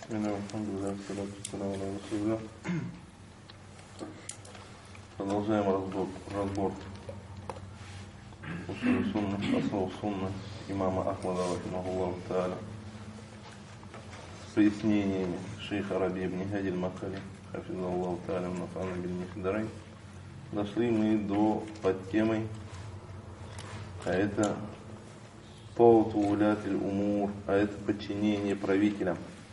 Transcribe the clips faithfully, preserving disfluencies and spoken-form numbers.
Продолжаем разбор, разбор усуль сунна, основ сунна имама Ахмада рахимахуллаху тааля с пояснениями шейха Раби ибн Хади аль-Мадхали хафизаллаху тааля нафана биль-Михдарайн. Дошли мы до под темой, а это тауту улятиль умур, а это подчинение правителям.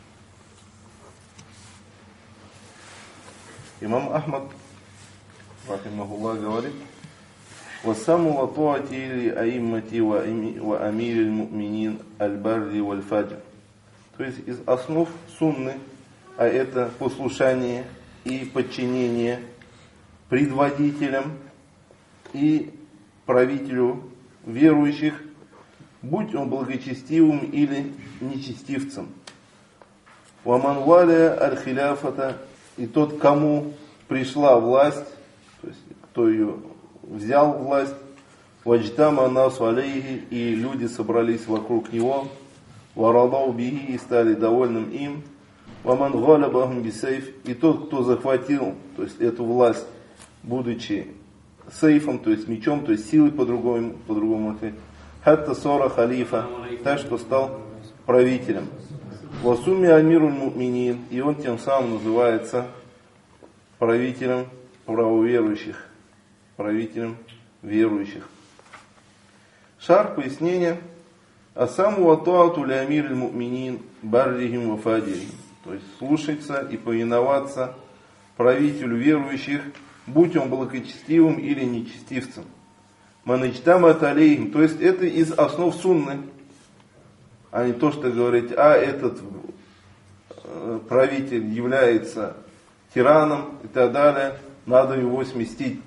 Имам Ахмад рахимахуллах говорит: «Вассаму ва таати ли аиммати ва амириль му'минин аль-барри валь-фаджр». То есть из основ сунны, а это послушание и подчинение предводителям и правителю верующих, будь он благочестивым или нечестивцем. «Ваман валя аль-хиляфата», и тот, кому пришла власть, то есть кто ее взял власть, «Ваджтама насу алейхи», и люди собрались вокруг него, «Варадау бихи», и стали довольным им, «Ваман галабахум бисейф», и тот, кто захватил, то есть эту власть, будучи сейфом, то есть мечом, то есть силой по-другому, по-другому, «Хатта сора халифа», так что стал правителем. «Васуми амируль му'минин», и он тем самым называется правителем правоверующих, правителем верующих. Шар пояснение: «Асаму ва таату ли амируль му'минин баррихим ва фаджирихим», то есть слушаться и повиноваться правителю верующих, будь он благочестивым или нечестивцем. «Маничтамат алейхим», то есть это из основ сунны, а не то, что говорить, а этот правитель является тираном и так далее, надо его сместить.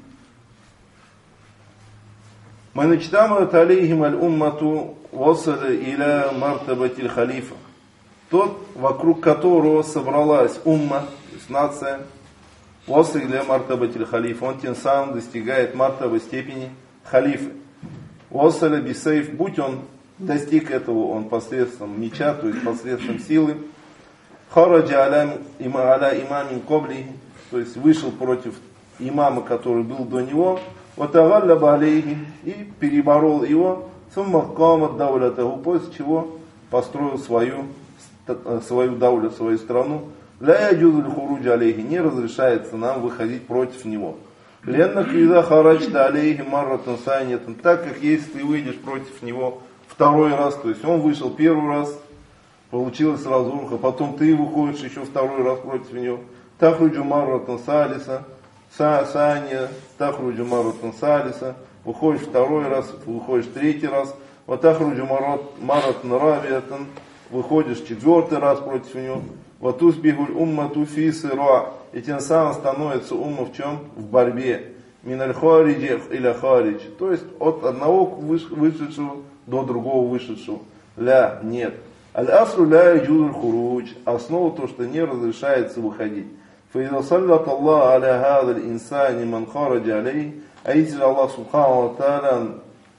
«Маничтамат алейхим аль-уммату васаля иля мартабатиль халифа», тот, вокруг которого собралась умма, то есть нация, васаля иля мартабатиль халифа, он тем самым достигает мартаба степени халифы. «Васаля бисейф», будь он достиг этого он посредством меча, то есть посредством силы. «Хараджа аля имамин кобли», то есть вышел против имама, который был до него, «Ватагалляба алейхи», и переборол его, «Сумма камат даулятаху», после чего построил свою, свою даулю, свою страну. «Ля яджузуль хуруджа алейхи», не разрешается нам выходить против него. «Леннак иза хараджта алейхи марратан сайнятан», так как если ты выйдешь против него второй раз, то есть он вышел первый раз, получилась разруха, потом ты выходишь еще второй раз против него, «Тахруджу марратан салиса», «Саня», «Тахруджу марратан салиса», выходишь второй раз, выходишь третий раз, «Ва тахруджу марратан рабиятан», выходишь четвертый раз против него, «Ва тусбихуль уммату фи сыра», и тем самым становится умма в чем? В борьбе. «Миналь хариджи иля харидж», то есть от одного вышедшего до другого вышедшего. «Ля», нет. «Аль-асру ля яджузуль хурудж», основа то, что не разрешается выходить. «Фаиза саллат Аллах аля хадаль инсани ман хараджа алей», а если Аллах субхану ва тааля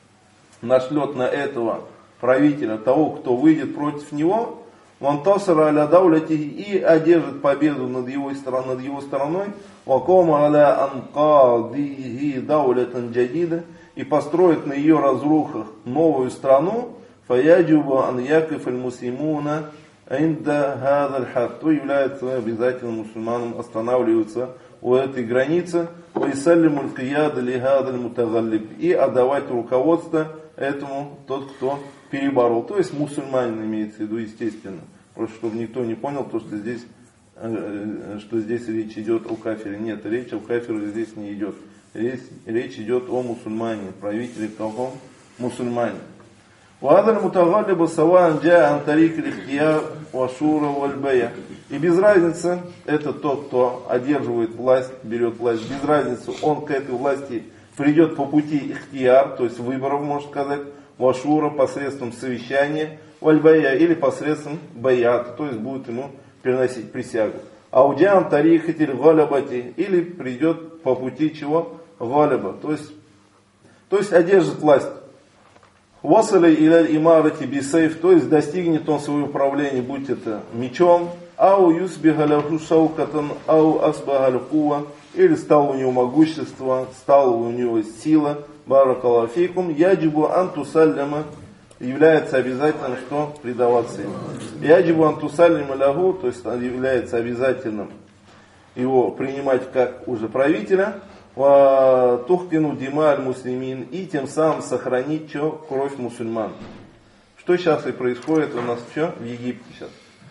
нашлет на этого правителя, того, кто выйдет против него, «Вантасара аля даулятихи», и одержит победу над его, над его стороной, «Вакома аля анкадихи даулятан джадида», и построит на ее разрухах новую страну, «Фаяджуба ан якиф аль-муслимуна инда хадаль хад», то является обязательным мусульманам останавливаться у этой границы, «Вайсаллиму аль-кияда ли хадаль мутагаллиб», и отдавать руководство этому тот, кто переборол. То есть мусульманин имеется в виду, естественно. Просто чтобы никто не понял, то, что здесь, что здесь речь идет о кафире. Нет, речь о кафире здесь не идет. Речь, речь идет о мусульмане, правителе каком? Мусульмане. «Вадаль мутагаллиба саваан джа ан тарик лихтияр вашура вальбая». И без разницы, это тот, кто одерживает власть, берет власть, без разницы, он к этой власти придет по пути ихтияр, то есть выборов, можно сказать, вашура, посредством совещания, вальбая, или посредством баята, то есть будет ему переносить присягу. «Аудиан тарихатель галябати», или придет по пути чего? Галяба, то есть, то есть одержит власть. «Васаля иля имарати бисейф», то есть достигнет он своего управления, будь это мечом, ау юсбиха лаху шаукатан, ау асбаха лхува, или стало у него могущество, стала у него сила, баракаллаху фикум, яджибу антусалляма, является обязательным, что предаваться ему. Яджибу антусалляма лаху, то есть является обязательным его принимать как уже правителя, тухкину дима аль-муслимин, и тем самым сохранить что? Кровь мусульман. Что сейчас и происходит у нас что? В Египте сейчас.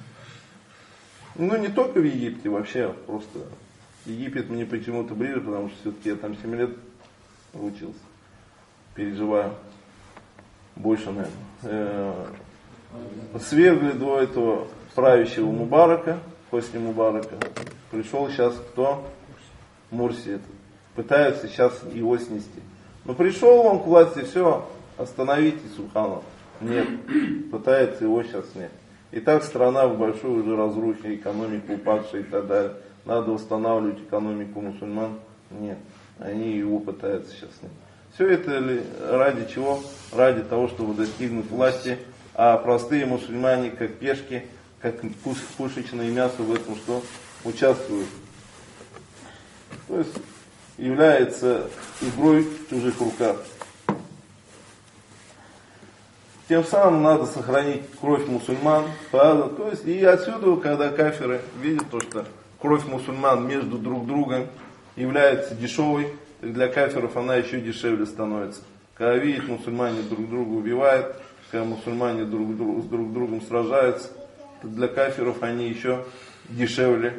Ну не только в Египте, вообще просто. Египет мне почему-то ближе, потому что все-таки я там семь лет учился. Переживаю. Больше, наверное. Свергли до этого правящего Мубарака, после Мубарака. Пришел сейчас кто? Мурси. Пытаются сейчас его снести. Но пришел он к власти, все, остановите, субханаллах. Нет, пытается его сейчас снять. И так страна в большой уже разрухе, экономика упадшая и так далее. Надо восстанавливать экономику мусульман. Нет, они его пытаются сейчас снять. Все это ради чего? Ради того, чтобы достигнуть власти. А простые мусульмане, как пешки, как пушечное мясо в этом что? Участвуют. То есть является игрой в чужих руках. Тем самым надо сохранить кровь мусульман. То есть и отсюда, когда кафиры видят то, что кровь мусульман между друг другом является дешевой, для кафиров она еще дешевле становится. Когда видят, мусульмане друг друга убивают, когда мусульмане друг, друг, с друг другом сражаются, то для кафиров они еще дешевле.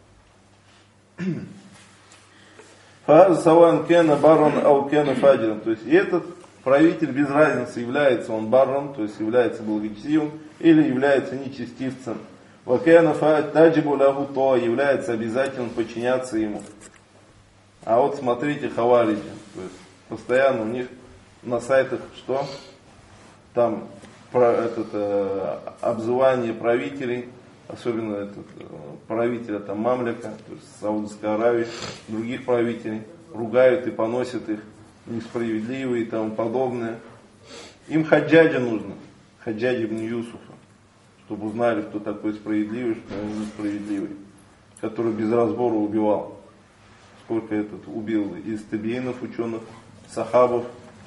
Фаз саван кена барон ау кена фаджиран. То есть этот правитель без разницы, является он барон, то есть является благочестивым, или является нечестивцем. Вакена таджибу лаху то, является обязательным подчиняться ему. А вот смотрите хавариджи, то есть постоянно у них на сайтах что? Там про этот, э, обзывание правителей, особенно этот, э, правителя там Мамляка, то есть Саудовской Аравии, других правителей, ругают и поносят их, несправедливые и тому подобное. Им хаджаджа нужно, хаджаджа ибн Юсуфа, чтобы узнали, кто такой справедливый, что он несправедливый, который без разбора убивал. Сколько этот убил из табиинов, ученых, сахабов.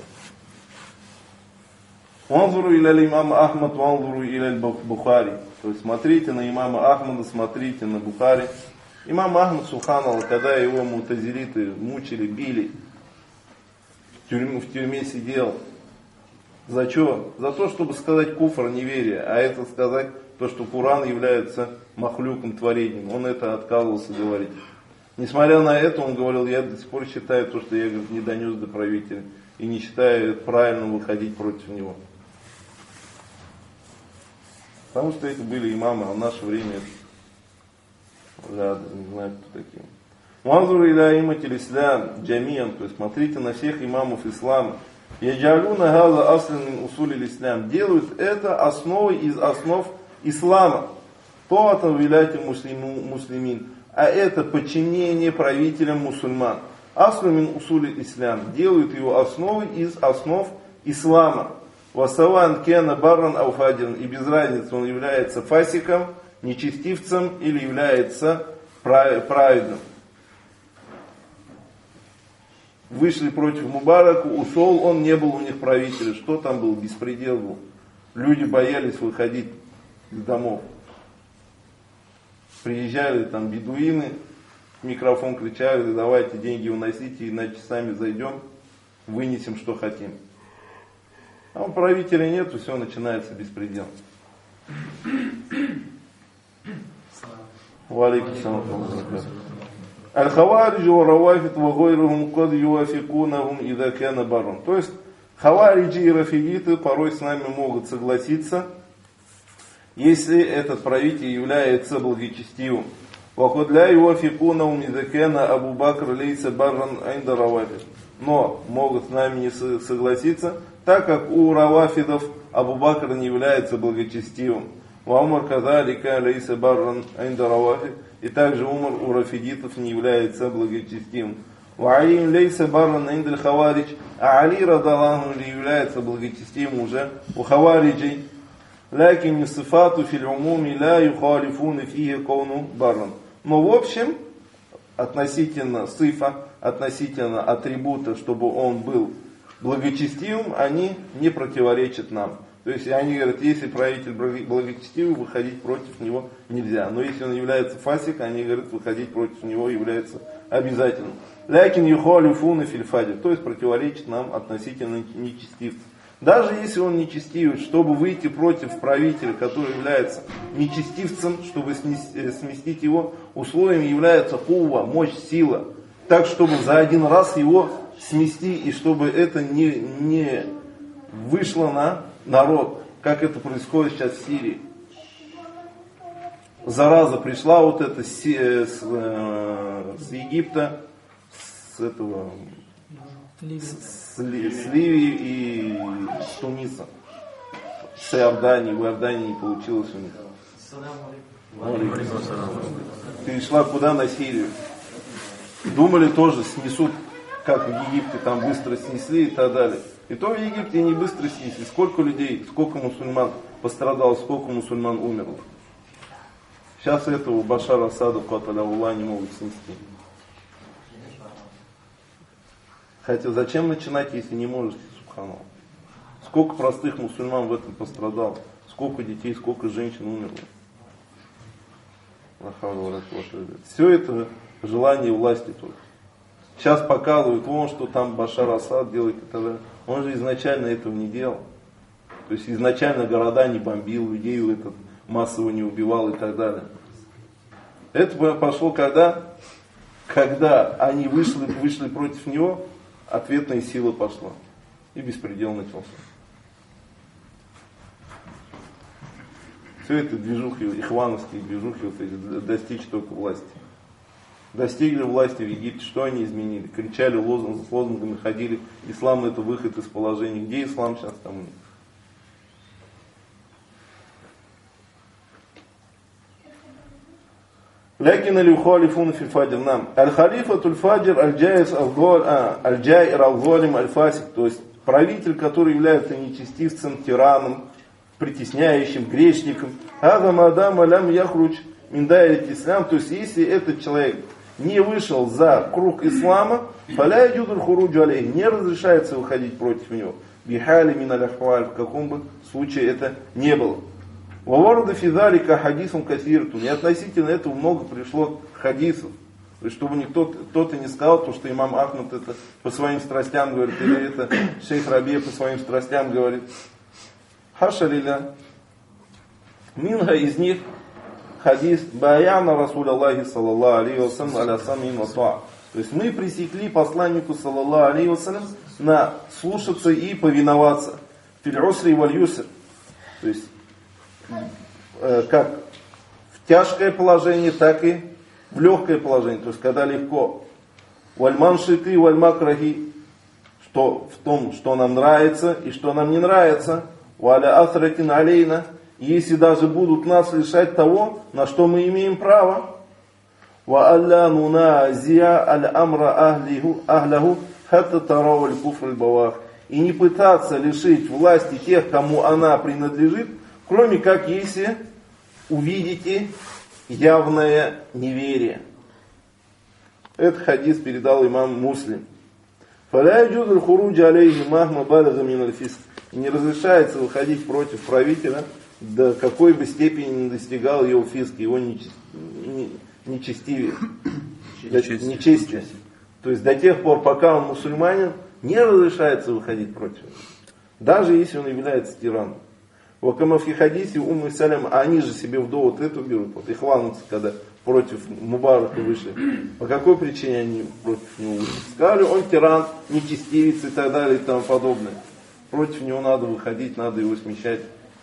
Ванзуру иля имама Ахмад, ванзуру иля Бухари. То есть смотрите на имама Ахмада, смотрите на Бухари. Имам Ахмад, субханаллах, когда его мутазилиты мучили, били, в тюрьме, в тюрьме сидел. За что? За то, чтобы сказать куфр, неверие, а это сказать то, что Коран является махлюком, творением. Он это отказывался говорить. Несмотря на это, он говорил, я до сих пор считаю то, что я говорит, не донес до правителя. И не считаю правильным выходить против него. Потому что это были имамы, а в наше время да, не знаю, кто такие. Манзур иля иматил ислам джамиян, то есть смотрите на всех имамов ислама. Яджалюна газа аслин мин усулил ислам. Делают это основой из основ ислама. Тоатан виляйте муслимин. А это подчинение правителям мусульман. Аслин мин усулил ислам. Делают его основой из основ ислама. Васаван кена барран ауфадин. И без разницы, он является фасиком, нечестивцем или является праведным. Вышли против Мубарака, ушел, он не был у них правителем. Что там был? Беспредел был. Люди боялись выходить из домов. Приезжали там бедуины, микрофон кричали, давайте деньги уносите, иначе сами зайдем, вынесем, что хотим. А у правителя нету, все, начинается беспредел. Валейкум салам. Аль-Хавариджи ва Равафид ва гойрухум кад юафикунахум ида кана барун. То есть хавариджи и рафидиты порой с нами могут согласиться, если этот правитель является благочестивым. Ва ля юафикунахум ида кана Абу Бакр лейса барран инда Равафид. Но могут с нами не согласиться, так как у Равафидов Абу Бакр не является благочестивым. Ва Умар кадалика лейса барран инда Равафид. И также Умар у рафидитов не является благочестивым. Ва Али лейса барран инда Хаваридж. А Али радаллаху не является благочестивым уже у Хавариджей. лякин сифату фил умуми ла юхалифуна фиhi кауну барран. Но в общем, относительно сифа, относительно атрибута, чтобы он был благочестивым, они не противоречат нам. То есть они говорят, если правитель благочестивый, выходить против него нельзя. Но если он является фасик, они говорят, выходить против него является обязательным. Лякин юхалифуна фил фаджир, то есть противоречит нам относительно нечестивцев. Даже если он нечестивец, чтобы выйти против правителя, который является нечестивцем, чтобы сместить его, условием является кува, мощь, сила. Так, чтобы за один раз его смести, и чтобы это не, не вышло на народ, как это происходит сейчас в Сирии. Зараза пришла вот эта с, с, с Египта, с этого... С, с Ливии и Туниса. С Иордании. В Иордании не получилось у них. Перешла куда? На Сирию. Думали тоже снесут, как в Египте, там быстро снесли и так далее. И то в Египте не быстро снесли. Сколько людей, сколько мусульман пострадало, сколько мусульман умерло. Сейчас этого Башара Асада, Каталя не могут снести. Хотя зачем начинать, если не можете, субханаллах? Сколько простых мусульман в этом пострадало? Сколько детей, сколько женщин умерло? Все это желание власти только. Сейчас показывают, вон, что там Башар Асад делает и так далее. Он же изначально этого не делал. То есть изначально города не бомбил, людей этот массово не убивал и так далее. Это пошло когда? Когда они вышли, вышли против него, ответная сила пошла. И беспредел начался. Все это движухи, ихвановские движухи, вот эти, достичь только власти. Достигли власти в Египте, что они изменили? Кричали лозунг, с лозунгами ходили. Ислам это выход из положения. Где ислам сейчас там у них? Лякин аль-Ухалифун фи фаджир нам. Аль-Халифа туль-Фаджир аль-Джайр ал-Залим аль-Фасик. То есть правитель, который является нечестивцем, тираном, притесняющим, грешником. Адам Адам алям яхруч миндайрит ислам. То есть если этот человек не вышел за круг ислама, фаля юдуль хуруджу алейхи, не разрешается выходить против него. Бихали мин аль-Ахваль, в каком бы случае это не было. Ваварда физалика хадисом кассиртун. И относительно этого много пришло хадисов. То есть, чтобы никто кто-то не сказал, то, что имам Ахмад это по своим страстям говорит, или это шейх Раби по своим страстям говорит. Хаша лиля. Минга из них хадис баяна Расуля Аллахи саллаллаху алейхи ва саллям аля самин ва туа. То есть мы пресекли посланнику саллаллаху алейхи ва саллям на слушаться и повиноваться. Фил усри валь юср. То есть как в тяжкое положение, так и в легкое положение, то есть когда легко. Вальман шиты, вальмакрахи, что в том, что нам нравится и что нам не нравится. Валя асратин алейна, если даже будут нас лишать того, на что мы имеем право. Ва алла нуназия аль амра ахляху хатта тарау аль куфр аль бавах. И не пытаться лишить власти тех, кому она принадлежит, кроме как если увидите явное неверие. Этот хадис передал имам Муслим. «Фаля юджуду аль-хуруджа алейхи махма балага мин аль-фиск». Не разрешается выходить против правителя, до какой бы степени не достигал его фиск, его нечестивее, нечестие. То есть до тех пор, пока он мусульманин, не разрешается выходить против него. Даже если он является тираном. В Акамафи хадисе Умму Салям, а они же себе в довод эту берут. Вот ихванцы, когда против Мубарака вышли. По какой причине они против него вышли? Сказали, он тиран, нечестивец и так далее и тому подобное. Против него надо выходить, надо его смещать.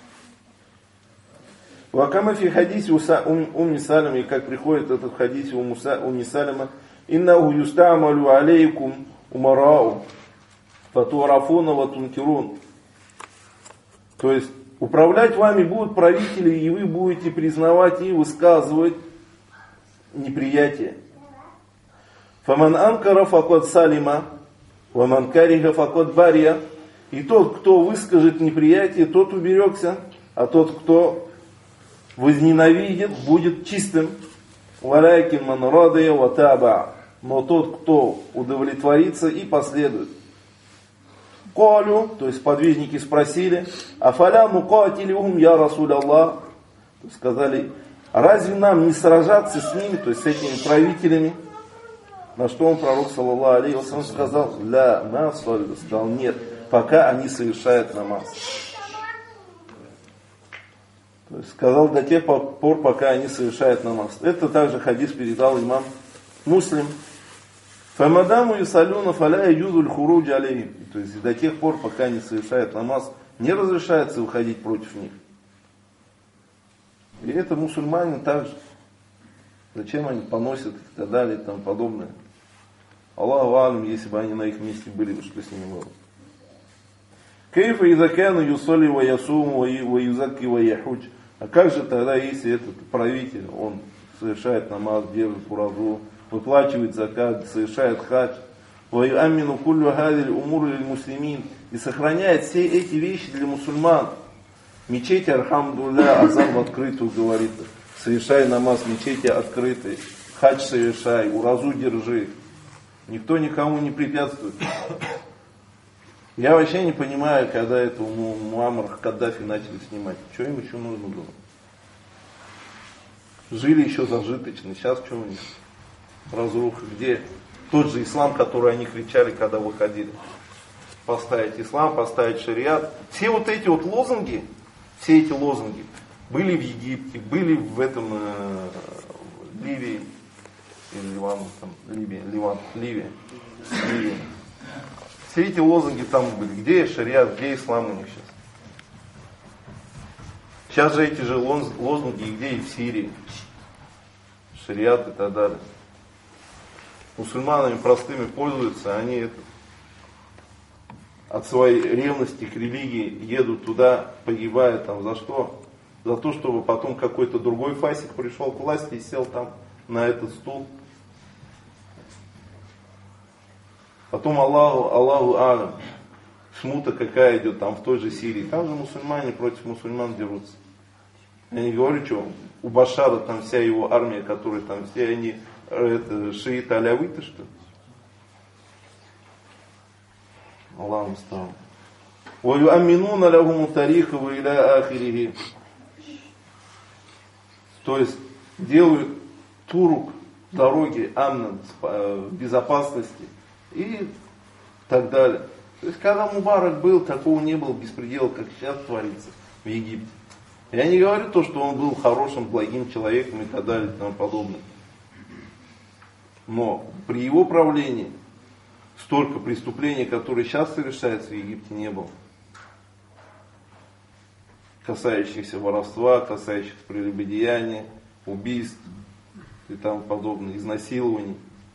В Акамафи хадисе Умми Салям, и как приходит этот хадис Умми Саляма, «Иннаху юстамалю алейкум умарау, фатуарафуна ва тункирун». То есть, управлять вами будут правители, и вы будете признавать и высказывать неприятие. Фаман анкара факот салима, ваман кариха факот бария. И тот, кто выскажет неприятие, тот уберегся а тот, кто возненавидит, будет чистым. Валякин ман радия ва таба. Но тот, кто удовлетворится и последует. Колю, то есть подвижники спросили, афаля мукатилюхум я Расуль Аллах. Сказали, разве нам не сражаться с ними, то есть с этими правителями? На что он, пророк, саллаллаху алейхи ва саллям, сказал, ля ма саллю, сказал, нет, пока они совершают намаз. То есть сказал до тех пор, пока они совершают намаз. Это также хадис передал имам Муслим. Фамадаму юсалюна фаля юзуль хуруджи алейхим. То есть до тех пор, пока они совершают намаз, не разрешается выходить против них. И это мусульмане также. Зачем они поносят и так далее и тому подобное. Аллаху алям, если бы они на их месте были, что с ними было. Кейфа изакяну юсоли ва ясуму ва юзаки ва яхудж. А как же тогда, если этот правитель, он совершает намаз, держит уразу, выплачивает закат, совершает хадж, ва юаммину куллю хадиль умур лиль муслимин, и сохраняет все эти вещи для мусульман. Мечети, архамдулля, азан в открытую говорит, совершай намаз, мечети открытый, хадж совершай, уразу держи. Никто никому не препятствует. Я вообще не понимаю, когда это у Муаммара Каддафи начали снимать. Что им еще нужно было? Жили еще зажиточно. Сейчас что у них? Разруха. Где тот же ислам, который они кричали, когда выходили? Поставить ислам, поставить шариат. Все вот эти вот лозунги, все эти лозунги были в Египте, были в этом э, Ливии, или Ливан, там, Ливия, Ливан, Ливия, Ливия. Все эти лозунги там были. Где шариат, где ислам у них сейчас? Сейчас же эти же лозунги, где и в Сирии. Шариат и так далее. Мусульманами простыми пользуются, они это, от своей ревности к религии едут туда, погибают там за что? За то, чтобы потом какой-то другой фасик пришел к власти и сел там на этот стул. Потом Аллаху, Аллаху алям, смута какая идет там в той же Сирии. Там же мусульмане против мусульман дерутся. Я не говорю, что у Башара там вся его армия, которая там все они это, шииты алявиты, что ли? Аллаху муста'ан. Ва юамминуна лахуму тариху ва иля ахирихи. То есть делают турук, дороги, амна, безопасности и так далее. То есть когда Мубарак был, такого не было беспредела, как сейчас творится в Египте. Я не говорю то, что он был хорошим, благим человеком и так далее и тому подобное. Но при его правлении столько преступлений, которые сейчас совершаются в Египте, не было. Касающихся воровства, касающихся прелюбодеяния, убийств и тому подобное, изнасилований.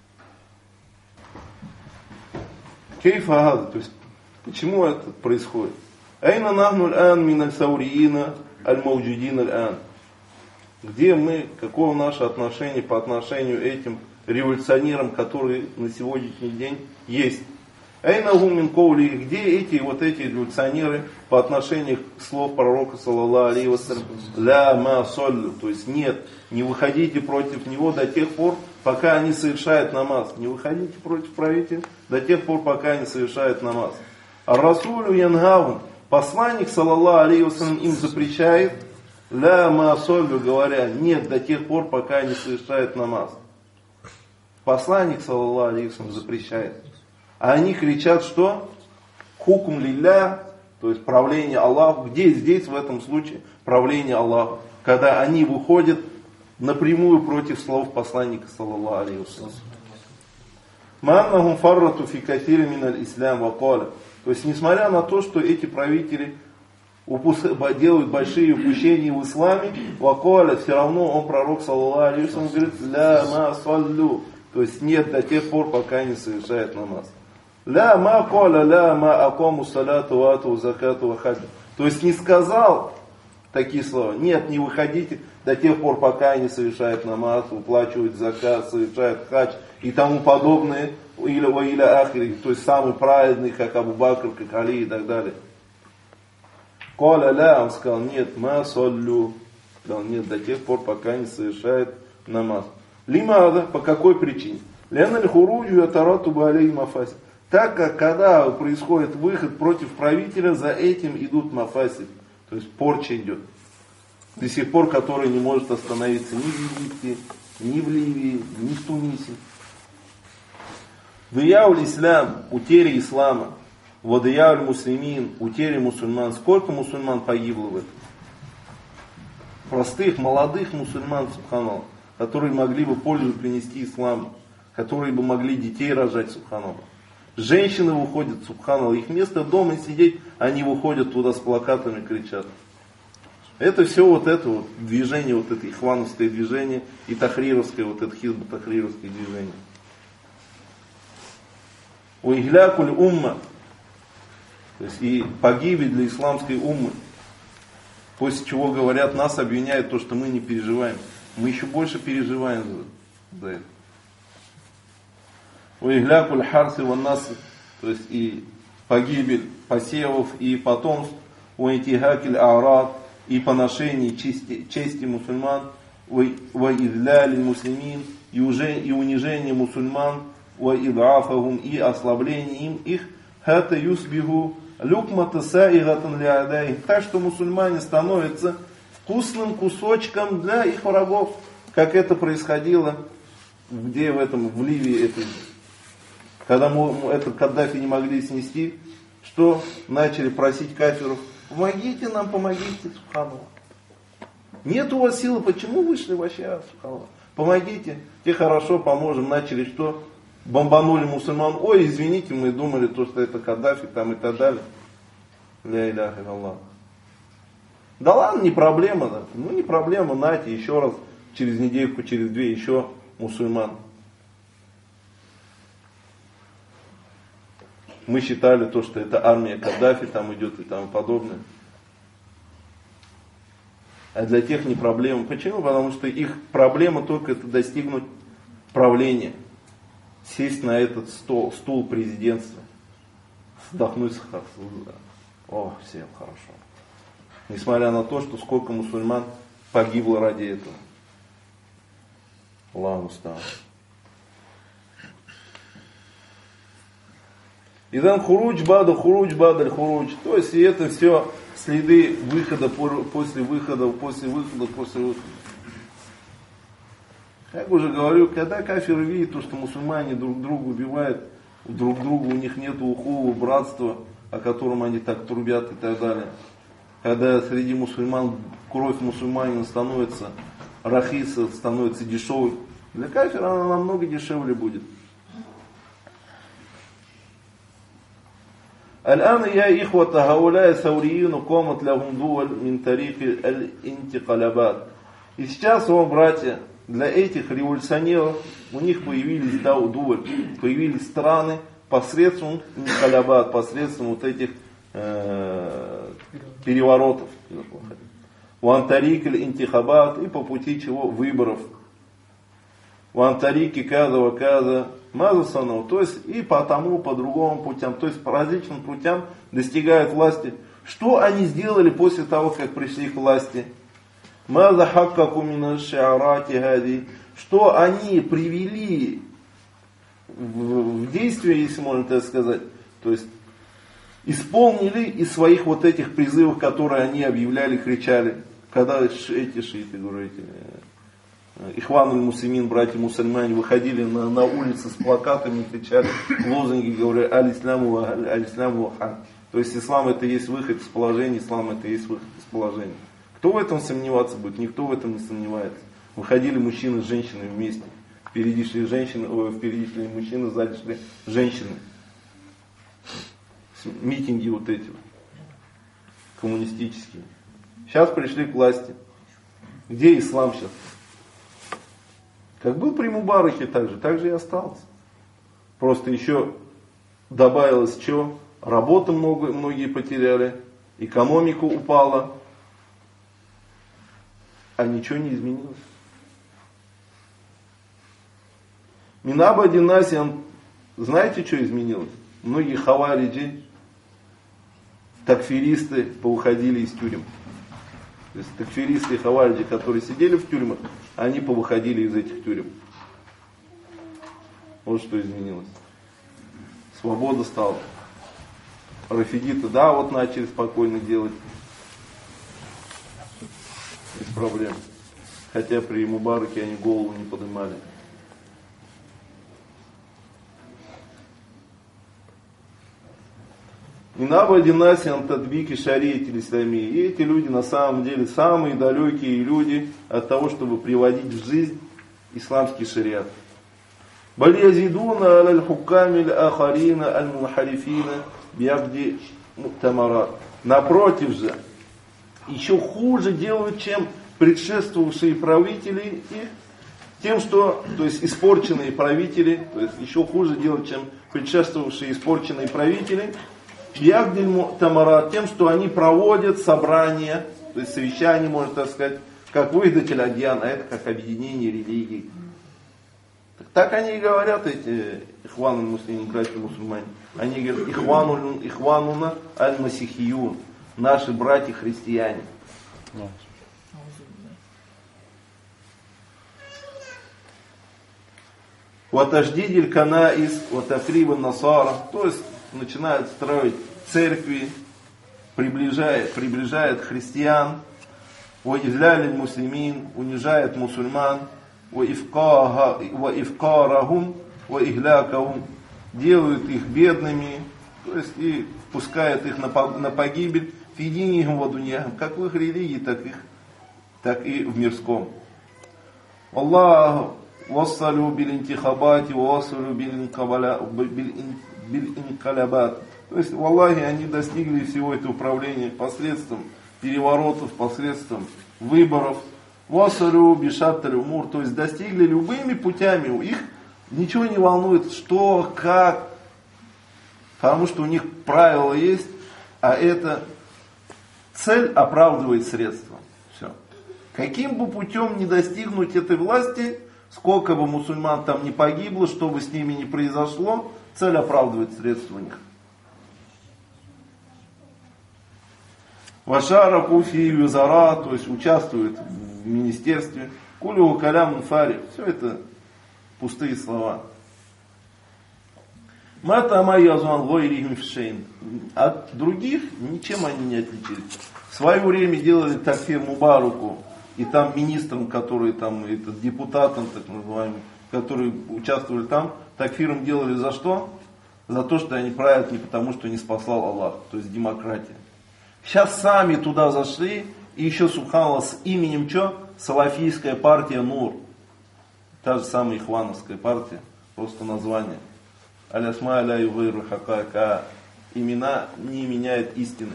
Кейфа, то есть почему это происходит? Айна нахну аль-ан мин аль-сауриина аль-мауджудин аль-ан. Где мы, какое наше отношение по отношению к этим революционерам, которые на сегодняшний день есть? Айна гум мин коули, где эти вот эти революционеры по отношению к слов пророка саллаллаху алейхи ва саллям, ля ма соллю, то есть нет, не выходите против него до тех пор, пока они совершают намаз. Не выходите против правителя до тех пор, пока они совершают намаз. А Расулю янгавун, посланник саллаллаху алейхи ва саллям им запрещает, ля ма соллю, говоря, нет до тех пор, пока они совершают намаз. Посланник саллаллаху алейхи ва саллям запрещает. А они кричат, что? Хукм лилля, то есть правление Аллаху. Где здесь в этом случае правление Аллаху? Когда они выходят напрямую против слов посланника саллаллаху алейхи ва саллям. Маннахум фаррату фи катири миналь ислам ва каля. То есть несмотря на то, что эти правители делают большие упущения в исламе, ва каля, все равно он, пророк саллаллаху алейхи ва саллям, говорит, ля ма саллю. То есть нет до тех пор, пока не совершает намаз. Ля ма коля, ля ма акому саляту вату закату вахаджа. То есть не сказал такие слова. Нет, не выходите до тех пор, пока они совершают намаз, уплачивают закат, совершают хадж и тому подобное. Или ва иля ахири, то есть самый праведный, как Абу Бакр, как Али и так далее. Коля ля, он сказал, нет, ма соллю. Сказал, нет, до тех пор, пока не совершает намаз. Лимада, по какой причине? Ляналь хуруджу ятарату балей мафасид. Так как когда происходит выход против правителя, за этим идут мафасид. То есть порча идет. До сих пор, который не может остановиться ни в Египте, ни в Ливии, ни в Тунисе. Дияуль ислам, утеря ислама. Вадияуль муслимин, утеря мусульман. Сколько мусульман погибло в этом? Простых, молодых мусульман, субханаллах, которые могли бы пользу принести исламу, которые бы могли детей рожать, субханаллах. Женщины выходят, субханаллах, их место дома сидеть, они выходят туда с плакатами, кричат. Это все вот это вот движение, вот это ихвановское движение и тахрировское, вот это хизбо-тахрировское движение. Уихлякуль умма, то есть и погибель для исламской уммы. После чего говорят, нас обвиняют то, что мы не переживаем. Мы еще больше переживаем за, за это. Уихлякуль харси ван нас, то есть и погибель посевов и потомств. Уайтихакиль арат, и поношение чести, чести мусульман. Уаидляли муслимин, и унижение мусульман. Уаидрафахум, и ослабление им их. Хата юсбиху люкмата саигатан ляадай. Так что мусульмане становятся вкусным кусочком для их врагов. Как это происходило, где в этом, в Ливии, это, когда мы, этот Каддафи не могли снести, что начали просить кафиров, помогите нам, помогите, субханаллах. Нет у вас силы, почему вышли вообще, субханаллах? Помогите, те хорошо, поможем, начали что? Бомбанули мусульман, ой, извините, мы думали, то, что это Каддафи там и так далее. Ля иляха илlallah. Да ладно, не проблема, да. Ну не проблема, нате, еще раз, через недельку, через две, еще мусульман. Мы считали то, что это армия Каддафи там идет и тому подобное. А для тех не проблема. Почему? Потому что их проблема только это достигнуть правления. Сесть на этот стол, стул президентства, вздохнуть с о, всем хорошо. Несмотря на то, что сколько мусульман погибло ради этого. Аллаху устал. Идан хурудж бада хурудж бада хурудж. То есть и это все следы выхода после выхода, после выхода, после выхода. Как уже говорю, когда кафир видит то, что мусульмане друг друга убивают, друг друга, у них нет уху, братства, о котором они так трубят и так далее. Когда среди мусульман кровь мусульманина становится рахиса, становится дешевой, для кафира она намного дешевле будет. الآن يا إخوة هؤلاء الثوريين قامت لهم دول من طريق الانتقالات. И сейчас, о братья, для этих революционеров у них появились дуль, появились страны посредством инкалябат, посредством вот этих э, переворотов. Уантарик или интихабат, и по пути чего? Выборов. Уантарики каза каза мазасанов, то есть и по тому, по другому путям, то есть по различным путям достигают власти. Что они сделали после того, как пришли к власти? Что они привели в, в действие, если можно так сказать, то есть исполнили из своих вот этих призывов, которые они объявляли, кричали, когда эти шииты, говорю, эти ихван муслимин, братья мусульмане, выходили на, на улицы с плакатами, кричали лозунги, говоря, аль-исламу, аль-исламу хан. То есть ислам это есть выход из положения, ислам это есть выход из положения. Кто в этом сомневаться будет? Никто в этом не сомневается. Выходили мужчины с женщиной вместе. Впереди шли женщины, ой, впереди шли мужчины, сзади шли женщины. Митинги вот эти вот, коммунистические. Сейчас пришли к власти. Где ислам сейчас? Как был при Мубараке, так же, так же и остался. Просто еще добавилось что? Работу много, многие потеряли, экономика упала. А ничего не изменилось. Минаба Динасиан, знаете, что изменилось? Многие хавариджи, такфиристы повыходили из тюрем. То есть такфиристы и хавариджи, которые сидели в тюрьмах, они повыходили из этих тюрем. Вот что изменилось. Свобода стала. Рафидиты, да, вот начали спокойно делать. Без проблем. Хотя при Мубараке они голову не поднимали. Минабадинаси антадбики шариати ислами. И эти люди на самом деле самые далекие люди от того, чтобы приводить в жизнь исламский шариат. Баль язидуна аль хуками ахарина аль мунхарифина биабди муктамарат. Напротив же, еще хуже делают, чем предшествовавшие правители их, тем, что, то есть испорченные правители, то есть еще хуже делают, чем предшествовавшие испорченные правители, биабди муктамарат, тем, что они проводят собрания, то есть совещания, можно так сказать, как выдатель адьян, а это как объединение религий. Так они и говорят, эти ихваны муслимин, братья мусульмане. Они говорят, ихвану, ихвануна аль-масихиюн, наши братья-христиане. Ватаждидиль канаис, ватахрибан насара. То есть начинают строить церкви, приближает, приближает христиан, ваизляль муслимин, унижает мусульман, ваифкарахум, ваихлякахум, делают их бедными, то есть и пускают их на погибель, фидинихум вадуньяхум, как в их религии, так, их, так и в мирском. Аллаху вассалю билинтихабати, вассалю билинкалябат. То есть в Аллахе они достигли всего этого управления посредством переворотов, посредством выборов. Вассалю бишатталю мур, то есть достигли любыми путями, у их ничего не волнует, что, как, потому что у них правила есть, а это цель оправдывает средства. Все. Каким бы путем не достигнуть этой власти, сколько бы мусульман там не погибло, что бы с ними ни произошло, цель оправдывает средства у них. Вашара куфи юзара, то есть участвует в министерстве. Кулю калям фари. Все это пустые слова. Мата майязуан гойрихим фшейн. От других ничем они не отличились. В свое время делали такфир Мубараку, и там министрам, которые там, этот, депутатам, так называемым, которые участвовали там, такфиром делали за что? За то, что они правят не потому, что не спасал Аллах, то есть демократия. Сейчас сами туда зашли, и еще, субханаллах, с именем что? Салафийская партия Нур. Та же самая ихвановская партия, просто название. Алясма аля ювейру хакака. Имена не меняют истины.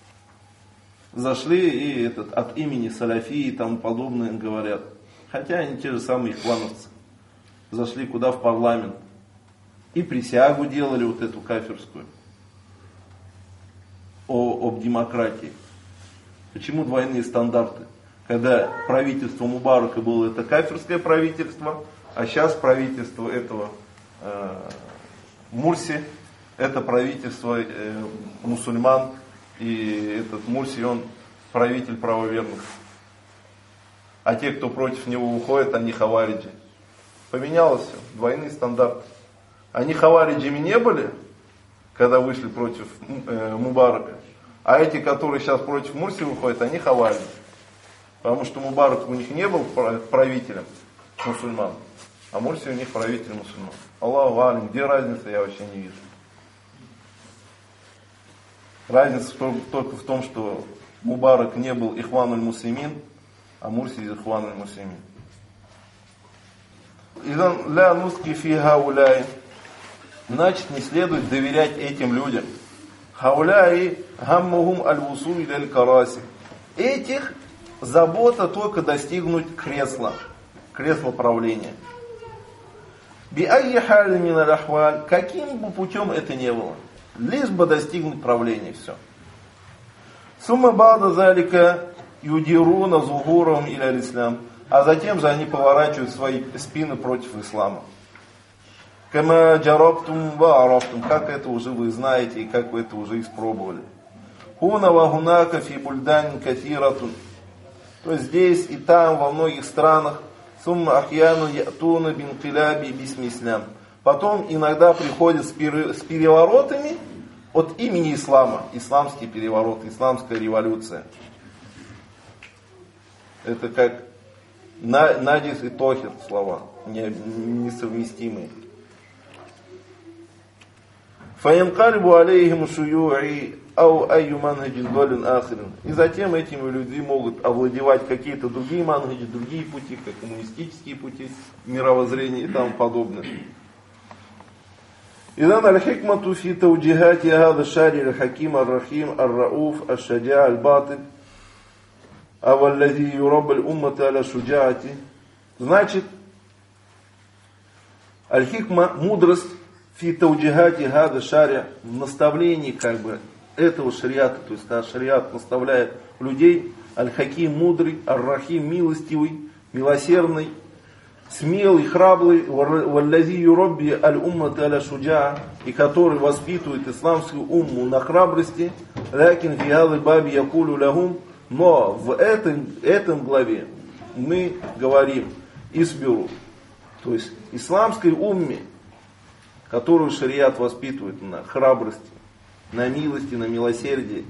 Зашли и этот, от имени Салафии и тому подобное говорят. Хотя они те же самые ихвановцы. Зашли куда? В парламент. И присягу делали вот эту кафирскую. О, об демократии. Почему двойные стандарты? Когда правительство Мубарака было это кафирское правительство, а сейчас правительство этого э, Мурси, это правительство э, мусульман, и этот Мурси, он правитель правоверных. А те, кто против него уходит, они хавариджи. Поменялось все, двойные стандарты. Они хавариджами не были, когда вышли против э, Мубарака. А эти, которые сейчас против Мурси выходят, они хавариджи. Потому что Мубарак у них не был правителем мусульман, а Мурси у них правитель мусульман. Аллаху алим, где разница, я вообще не вижу. Разница только в том, что Мубарак не был ихвануль муслимин, а Мурси из ихвануль муслимин. Изан ля нуски фи хауляй. Значит, не следует доверять этим людям. Хауляй гаммухум аль-вусу иль караси. Этих забота только достигнуть кресла, кресла правления. Би айи халь мин аль-ахваль. Каким бы путем это ни было, лишь бы достигнуть правления, все. Сумма бада залика юдируна зухурам или аль-ислам. А затем же они поворачивают свои спины против ислама. Кама джарабтум ва арафтум. Как это уже вы знаете и как вы это уже испробовали. Хуна ва гунака фи бульдан катиратун. То есть здесь и там, во многих странах. Сумма ахьяну ятуна бин киляби бисмислям. Потом иногда приходят с переворотами от имени ислама. Исламский переворот, исламская революция. Это как надис и тохир слова, несовместимые. Фаянкальбу алейхим шуюи ау айю манхаджин долин ахрин. И затем этими людьми могут овладевать какие-то другие манхаджи, другие пути, как коммунистические пути, мировоззрения и тому подобное. إذن الحكمة في توجيهات هذا الشارع الحكيم الرحيم الرؤوف الشجاع الباطن أو الذي يربى الأمة على شجاعته. Значит, аль-хикма, мудрость, фи тауджихати хада шаря, в наставлении как бы этого шариата, то есть когда шариат наставляет людей, аль-хаким мудрый, ар-рахим милостивый, милосердный, смелый, храбрый, валлази юробби аль-уммата аля шуджа, и который воспитывает исламскую умму на храбрости, лякин фи хаза баби якулу лахум, но в этом, этом главе мы говорим исбиру, то есть исламской умме, которую шариат воспитывает на храбрости, на милости, на милосердии.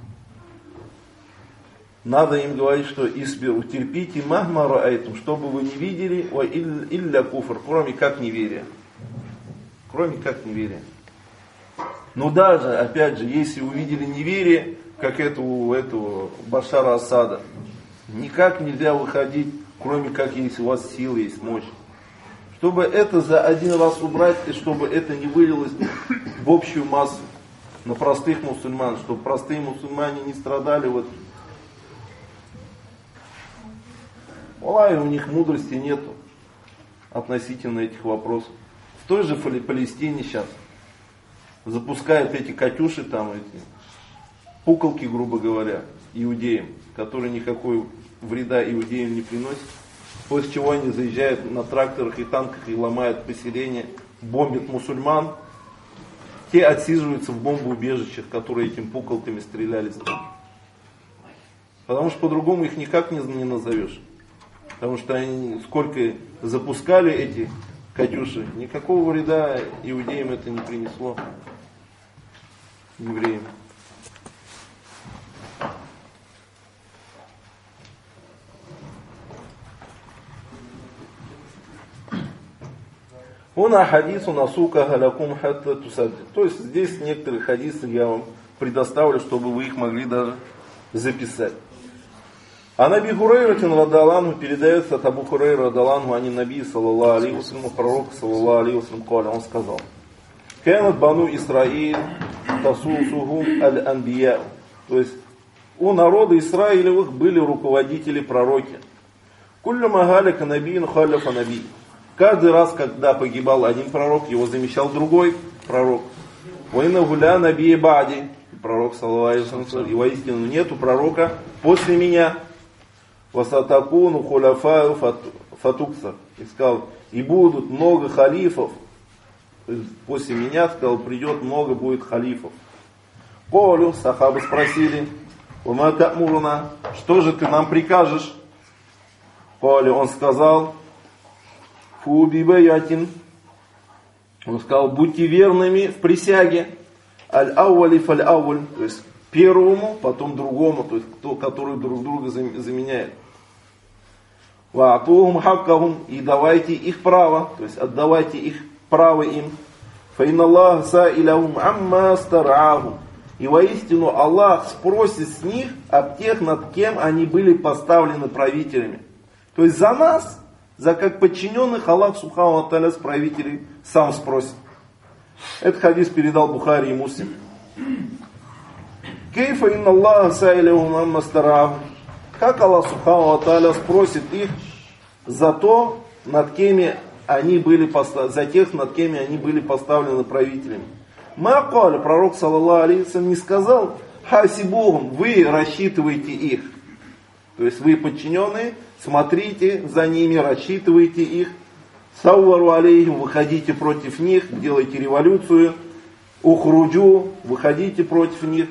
Надо им говорить, что исбиру, терпите махма раайтум, чтобы вы не видели, ва илля куфр, кроме как неверия. Кроме как неверия. Но даже, опять же, если увидели неверие, как это у этого Башара Асада, никак нельзя выходить, кроме как если у вас сила есть, мощь. Чтобы это за один раз убрать, и чтобы это не вылилось в общую массу, на простых мусульман, чтобы простые мусульмане не страдали. Вот. Аллахи, у них мудрости нету относительно этих вопросов. В той же Палестине сейчас запускают эти катюши, там эти пуколки, грубо говоря, иудеям, которые никакой вреда иудеям не приносят. После чего они заезжают на тракторах и танках и ломают поселение, бомбят мусульман. Те отсиживаются в бомбоубежищах, которые этим пуколками стрелялись. Потому что по-другому их никак не, не назовешь. Потому что они сколько запускали эти катюши, никакого вреда иудеям это не принесло. Евреям. Уна хадису насука галякум хатта тусадди. То есть здесь некоторые хадисы я вам предоставлю, чтобы вы их могли даже записать. А Наби Хурейратин радаланху передается от Абу Хурейра радаланху, ани Наби саллаллаху алейхи вассалям, пророк саллаллаху алейхи вассалям, коля, он сказал: Кэнат бану Исраиль тасусухум аль-анбия. То есть у народа Исраилевых были руководители пророки. Куллю магалика набиин халяфа наби. Каждый раз, когда погибал один пророк, его замещал другой пророк. Война гуля наби бади. Пророк саллаллаху алейхи вассалям, и воистину нету пророка после меня. Васатакуну хуляфаю фатукса. И сказал, и будут много халифов. После меня, сказал, придет много будет халифов. Колю, сахабы спросили, ума та'муруна, что же ты нам прикажешь? Колю, он сказал, фуби баятин. Он сказал, будьте верными в присяге. Аль-ауали фаль-ауль. То есть первому, потом другому, то есть кто, который друг друга заменяет. Ва'атухум хаккахум, и давайте их право, то есть отдавайте их право им. Фаинна Аллах са'илахум амма стар'ахум. И воистину Аллах спросит с них об тех, над кем они были поставлены правителями. То есть за нас, за как подчиненных, Аллах субхану ва тааля с правителей сам спросит. Этот хадис передал Бухари и Муслим. Кейфа инна Аллах са'илахум амма стар'ахум. Как Аллах субхану ва тааля спросит их за то, над кем они были постав... за тех, над кем они были поставлены правителями. Мaqala, пророк саллаллаху алейхи вассалям не сказал, хасибухум, вы рассчитываете их. То есть вы подчиненные, смотрите за ними, рассчитывайте их. Сауару алейхим, выходите против них, делайте революцию. Ухруджу, выходите против них.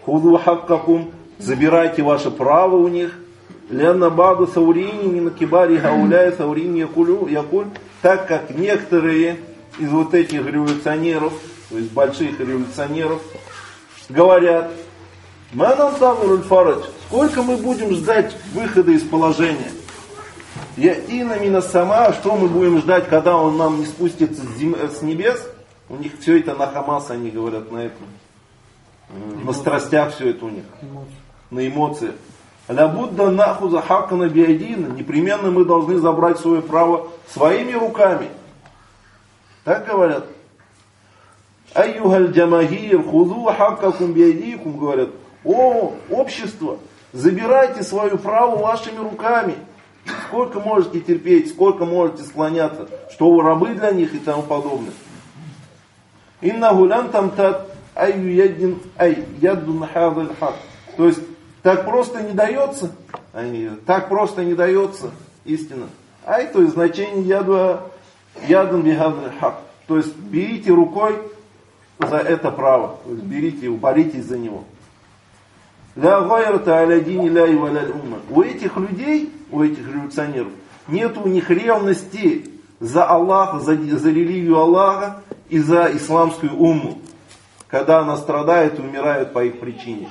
худу хаккакум, забирайте ваше право у них. Ляна баду саурини мин кибари гауляй саурини якулю якуль, так как некоторые из вот этих революционеров, то есть больших революционеров, говорят: манам тавруль фарадж, сколько мы будем ждать выхода из положения? Ятина мина сама, что мы будем ждать, когда он нам не спустится с, зем... с небес? У них все это на Хамас, они говорят, на этом. На страстях все это у них. На эмоциях. Лябудда нахуза хаккана биадина. Непременно мы должны забрать свое право своими руками. Так говорят. Айюгаль джамагир худу хаккакум биадикум, говорят. О, общество, забирайте свое право вашими руками. Сколько можете терпеть, сколько можете склоняться, что вы рабы для них и тому подобное. Инна гулян там тат айю яддин ай яддун хадаль хак. То есть так просто не дается, так просто не дается истина. Ай, то есть значение яду ядун бихадаль хак. То есть берите рукой за это право, то есть берите его, боритесь за него. Ля гайрата аля дини ля и валя умма. У этих людей, у этих революционеров, нет у них ревности за Аллаха, за, за религию Аллаха и за исламскую умму, когда она страдает и умирает по их причине.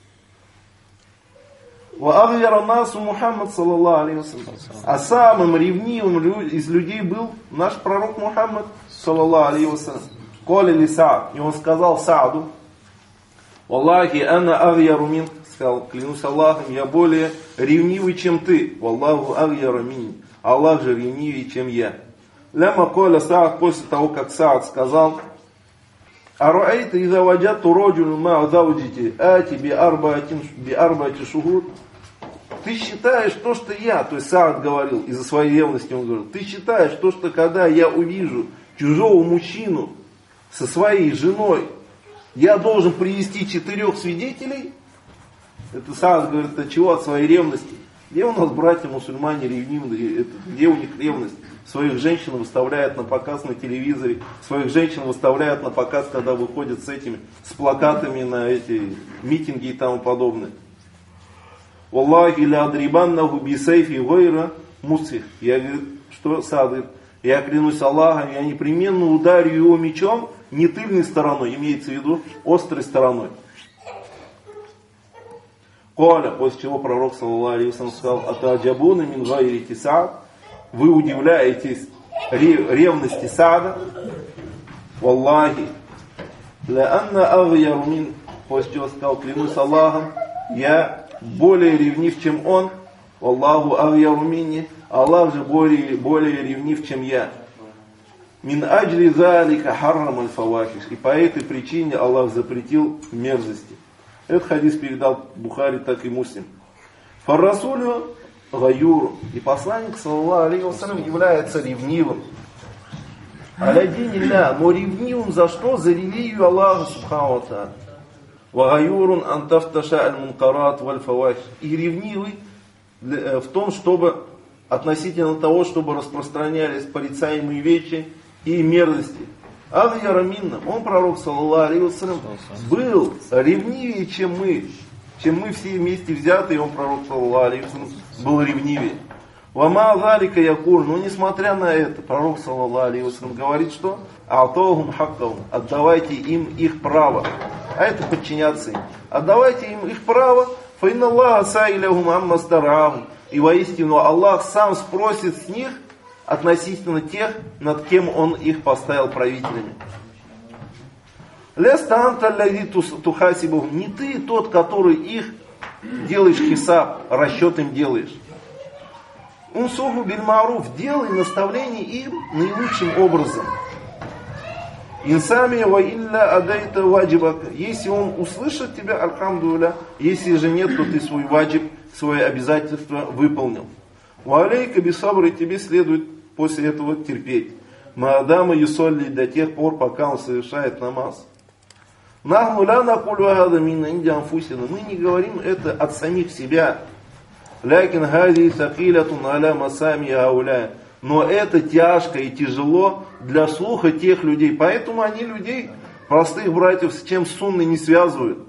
Мухаммад, саллаллаху алейхи вассалям. А самым ревнивым из людей был наш пророк Мухаммад, саллаллаху алейхи вассалям. Коля ли Саад, и он сказал Сааду: Валлахи, ана агьяру мин, сказал, клянусь Аллахом, я более ревнивый, чем ты. Валлаху агьяру мин, Аллах же ревнивее, чем я. Ляма коля Саад, после того, как Саад сказал: Аруайта иза ваджату роджулю ма заудите, ати би арбати шухур. Ты считаешь то, что я, то есть Саад говорил, из-за своей ревности он говорил, ты считаешь то, что когда я увижу чужого мужчину со своей женой, я должен привести четырех свидетелей? Это Саад говорит, от чего? От своей ревности. Где у нас братья-мусульмане ревнивые? Где у них ревность? Своих женщин выставляют на показ на телевизоре, своих женщин выставляют на показ, когда выходят с этими, с плакатами на эти митинги и тому подобное. Валлахи ля адрибаннаху бисайфи гойра мусих. Я говорю, что Саад? Я клянусь Аллахом, я непременно ударю его мечом, не тыльной стороной, имеется в виду острой стороной. Коля, после чего пророк, саллаллаху алейхи вассалям, сказал: Атаджабуна мин гайри Саад. Вы удивляетесь ревности Саада. Валлахи ля анна агьяру мин. После чего сказал: клянусь Аллахом, я более ревнив, чем он. Валлаху агьяру минни. Аллах же более, более ревнив, чем я. Мин аджли залика харрам аль-фавахиш. И по этой причине Аллах запретил мерзости. Этот хадис передал Бухари, так и Муслим. Фар-расулю гаюру. И посланник, саллаллаху алейхи вассалям, является ревнивым. Аля дини ля. Но ревнивым за что? За религию Аллаха субхану ва тааля. Ва гаюрун ан тафташа аль-мункарат валь-фавахиш. И ревнивый в том, чтобы относительно того, чтобы распространялись порицаемые вещи и мерзости. Агьяра минна, он, пророк, саллаллаху алейхи вассалям, был ревнивее, чем мы, чем мы все вместе взятые, он, пророк, саллаллаху алейхи вассалям, был ревнивее. Вама залика якур, но несмотря на это, пророк, саллаллаху алейхи вассалям, говорит, что алтохум хаккахум, отдавайте им их право, а это подчиняться им. Отдавайте им их право, фаинна Аллаха саиляхум амма старахум. И воистину Аллах сам спросит с них относительно тех, над кем Он их поставил правителями. Не ты тот, который их делаешь хисаб, расчет им делаешь. Унсуху биль маруф, делай наставление им наилучшим образом. Инсами ва илля адайта ваджибак. Если он услышит тебя, альхамдулилля, если же нет, то ты свой ваджиб, свое обязательство выполнил. Ва алейка бисабри, тебе следует после этого терпеть. Маадама юсолли, до тех пор, пока он совершает намаз. Нахну ля накулю агада мин инди анфусина. Мы не говорим это от самих себя. Лякин хази сакилятун аля масами ауля. Но это тяжко и тяжело для слуха тех людей. Поэтому они людей, простых братьев, с чем сунны не связывают.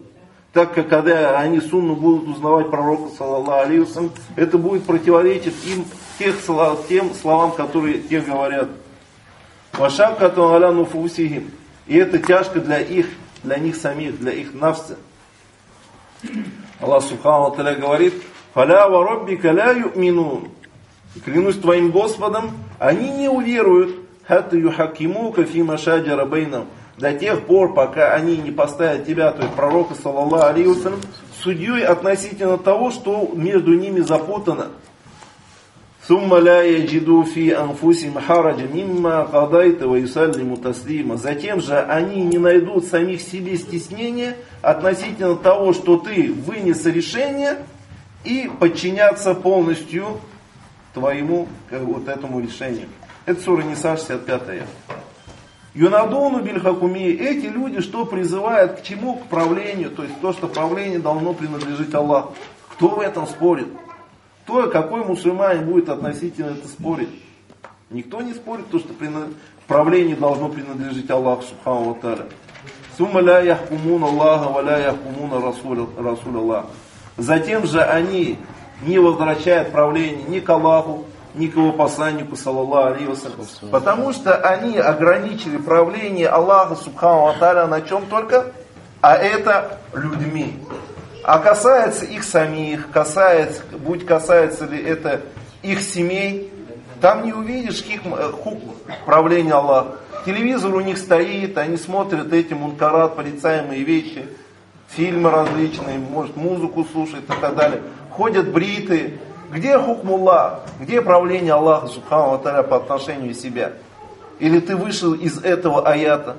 Так как когда они сунну будут узнавать пророка, саллаллаху алейхи ва саллям, это будет противоречить им тех слов, тем словам, которые те говорят. Вашаккату аля нуфусихим. И это тяжко для их, для них самих, для их нафса. Аллах субхану ва тааля говорит: «Фаля ва роббика ля ю'минун». Клянусь твоим Господом, они не уверуют, хатта юхакимука фима шаджара бейнахум, до тех пор, пока они не поставят тебя, то есть пророка, саллаллаху алейхи ва саллям, судьей относительно того, что между ними запутано. Сумма ля яджиду фи анфусихим хараджа мимма кадайта ва юсаллиму таслима. Затем же они не найдут самих себе стеснения относительно того, что ты вынес решение, и подчиняться полностью твоему, как, вот этому решению. Это сура Ниса, шестьдесят пятая. Юнадуну бильхакуми. Эти люди что призывают к чему? К правлению. То есть то, что правление должно принадлежать Аллаху. Кто в этом спорит? Кто, какой мусульманин будет относительно это спорить? Никто не спорит, то, что правление должно принадлежать Аллаху субхану ва тааля. Сумма ля яхкумуна Аллаха ва ля яхкумуна расуль Аллах. Затем же они не возвращают правление ни к Аллаху, ни к его посланнику, саллаллаху алейхи ва саллям. Потому что они ограничили правление Аллаха субхану ва тааля на чем только? А это людьми. А касается их самих, касается, будь касается ли это их семей, там не увидишь их правления Аллаха. Телевизор у них стоит, они смотрят эти мункарат, порицаемые вещи, фильмы различные, может музыку слушают и так далее. Ходят бритые. Где хукмуллах? Где правление Аллаха субхану ва тааля по отношению к себе? Или ты вышел из этого аята?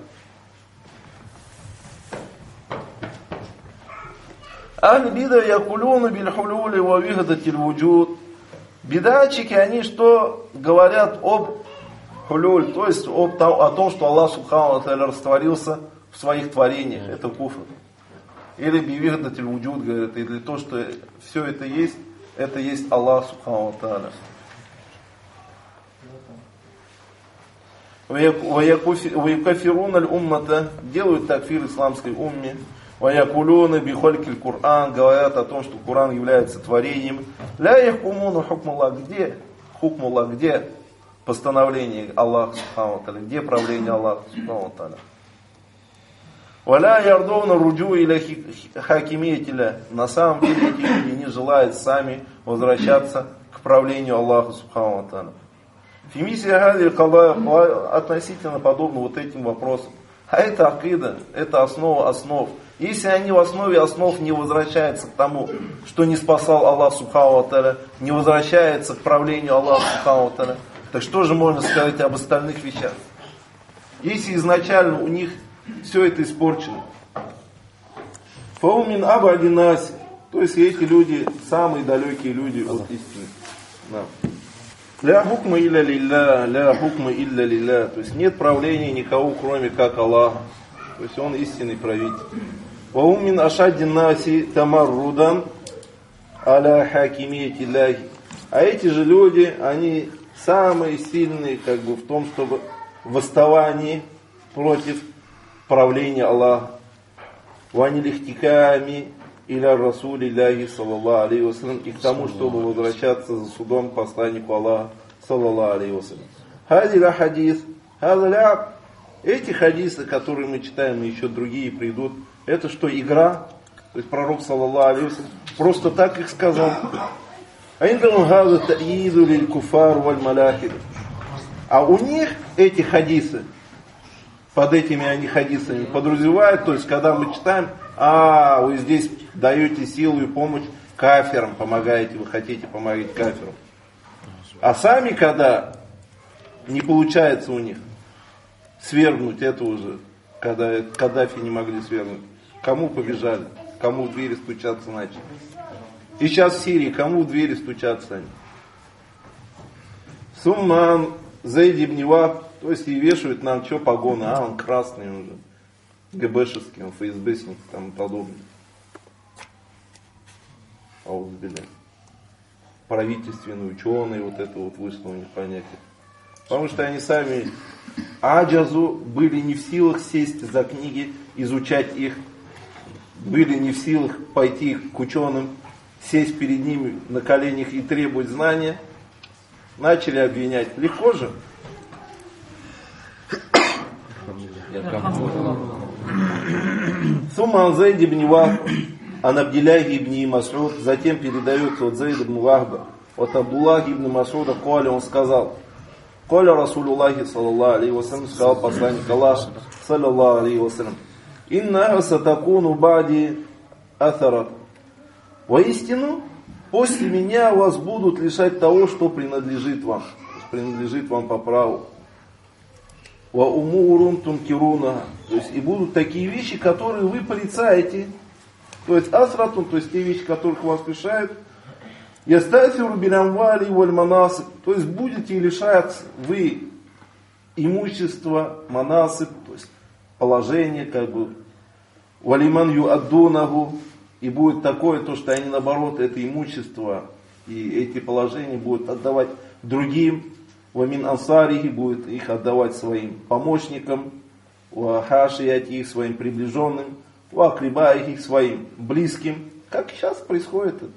Аль-бида якулюна биль-хулюли ва вихдатиль вуджуд. Бидачики, они что говорят об хулюль, то есть об, о том, что Аллах субхану ва тааля растворился в своих творениях. Это куфр. Или бивихдатиль вуджуд, говорят, или то, что все это есть, это есть Аллах субхану ва тааля. Ваякуфируна аль-уммата, делают такфир исламской умме. Ваякулюна бихолькиль Кур'ан, говорят о том, что Кур'ан является творением. Ля яхкумуна хукмуллах, где хукмуллах, где постановление Аллаха субхану ва тааля, где правление Аллаха субхану ва тааля. Валя ярдовна руджу или хакимиятиля. На самом деле эти люди не желают сами возвращаться к правлению Аллаха субхану ва тааля. Фимисия гадиль калая относительно подобно вот этим вопросам. А это акида, это основа основ. Если они в основе основ не возвращаются к тому, что не спасал Аллах субхану ва тааля, не возвращаются к правлению Аллаха субхану ва тааля, так что же можно сказать об остальных вещах? Если изначально у них все это испорчено. Фаумин абадинаси, то есть эти люди самые далекие люди от истины. Ля хукма илля лилля, ля хукма илля лилля. То есть нет правления никого, кроме как Аллаха. То есть Он истинный правитель. Ваумин ашаддинаси тамаррудан аля хакимияти ляхи. А эти же люди, они самые сильные как бы в том, чтобы в восставании против правления Аллаха. Ванилихтиками иля расули ляхи саллаллаху алейхи ва саллям, и к тому, чтобы возвращаться за судом к посланнику Аллаха саллаллаху алейхи ва саллям. Хадиля хадис, хадиля. Эти хадисы, которые мы читаем, и еще другие придут, это что, игра? То есть пророк саллаллаху алейхи ва саллям просто так их сказал. А у них эти хадисы, под этими они хадисами подразумевают, то есть когда мы читаем, а вы здесь даете силу и помощь кафирам, помогаете, вы хотите помогать кафирам. А сами, когда не получается у них свергнуть это уже, когда Каддафи не могли свергнуть, кому побежали, кому в двери стучаться начали. И сейчас в Сирии, кому в двери стучаться они? Сумман, Зайди ибн Вахб, то есть и вешают нам что погоны, а он красный уже, ГБшевский, он ФСБшник и тому подобное. Аузбилля. Правительственные ученые, вот это вот вышло у них понятие. Потому что они сами аджазу были не в силах сесть за книги, изучать их были не в силах пойти к ученым, сесть перед ними на коленях и требовать знания, начали обвинять. Легко же? Сумма ан Зайд ибн Вахб, ан Абдилляхи ибн Мас'уд, затем передается от Зайд ибн Вахба, от Абдуллахи ибн Мас'уда, Коля, он сказал, Коля Расулуллахи, саллаллаху алейхи вассалям, сказал посланник Аллаха, саллаллаху алейхи вассалям, инна сатакуну ба'ди атарат. Воистину, после меня вас будут лишать того, что принадлежит вам, принадлежит вам по праву. Ва умурун тункируна, то есть и будут такие вещи, которые вы порицаете. То есть асратун, то есть те вещи, которых вас лишают. Ястафиру билямвали валь манасиб, то есть будете лишать вы имущества, манасиб, то есть положение, как бы, валиман юаддунаху, и будет такое, то, что они наоборот это имущество и эти положения будут отдавать другим. Вамин ансарихи, будет их отдавать своим помощникам, уахашияти их своим приближенным, уакрибаихи их своим близким, как сейчас происходит это.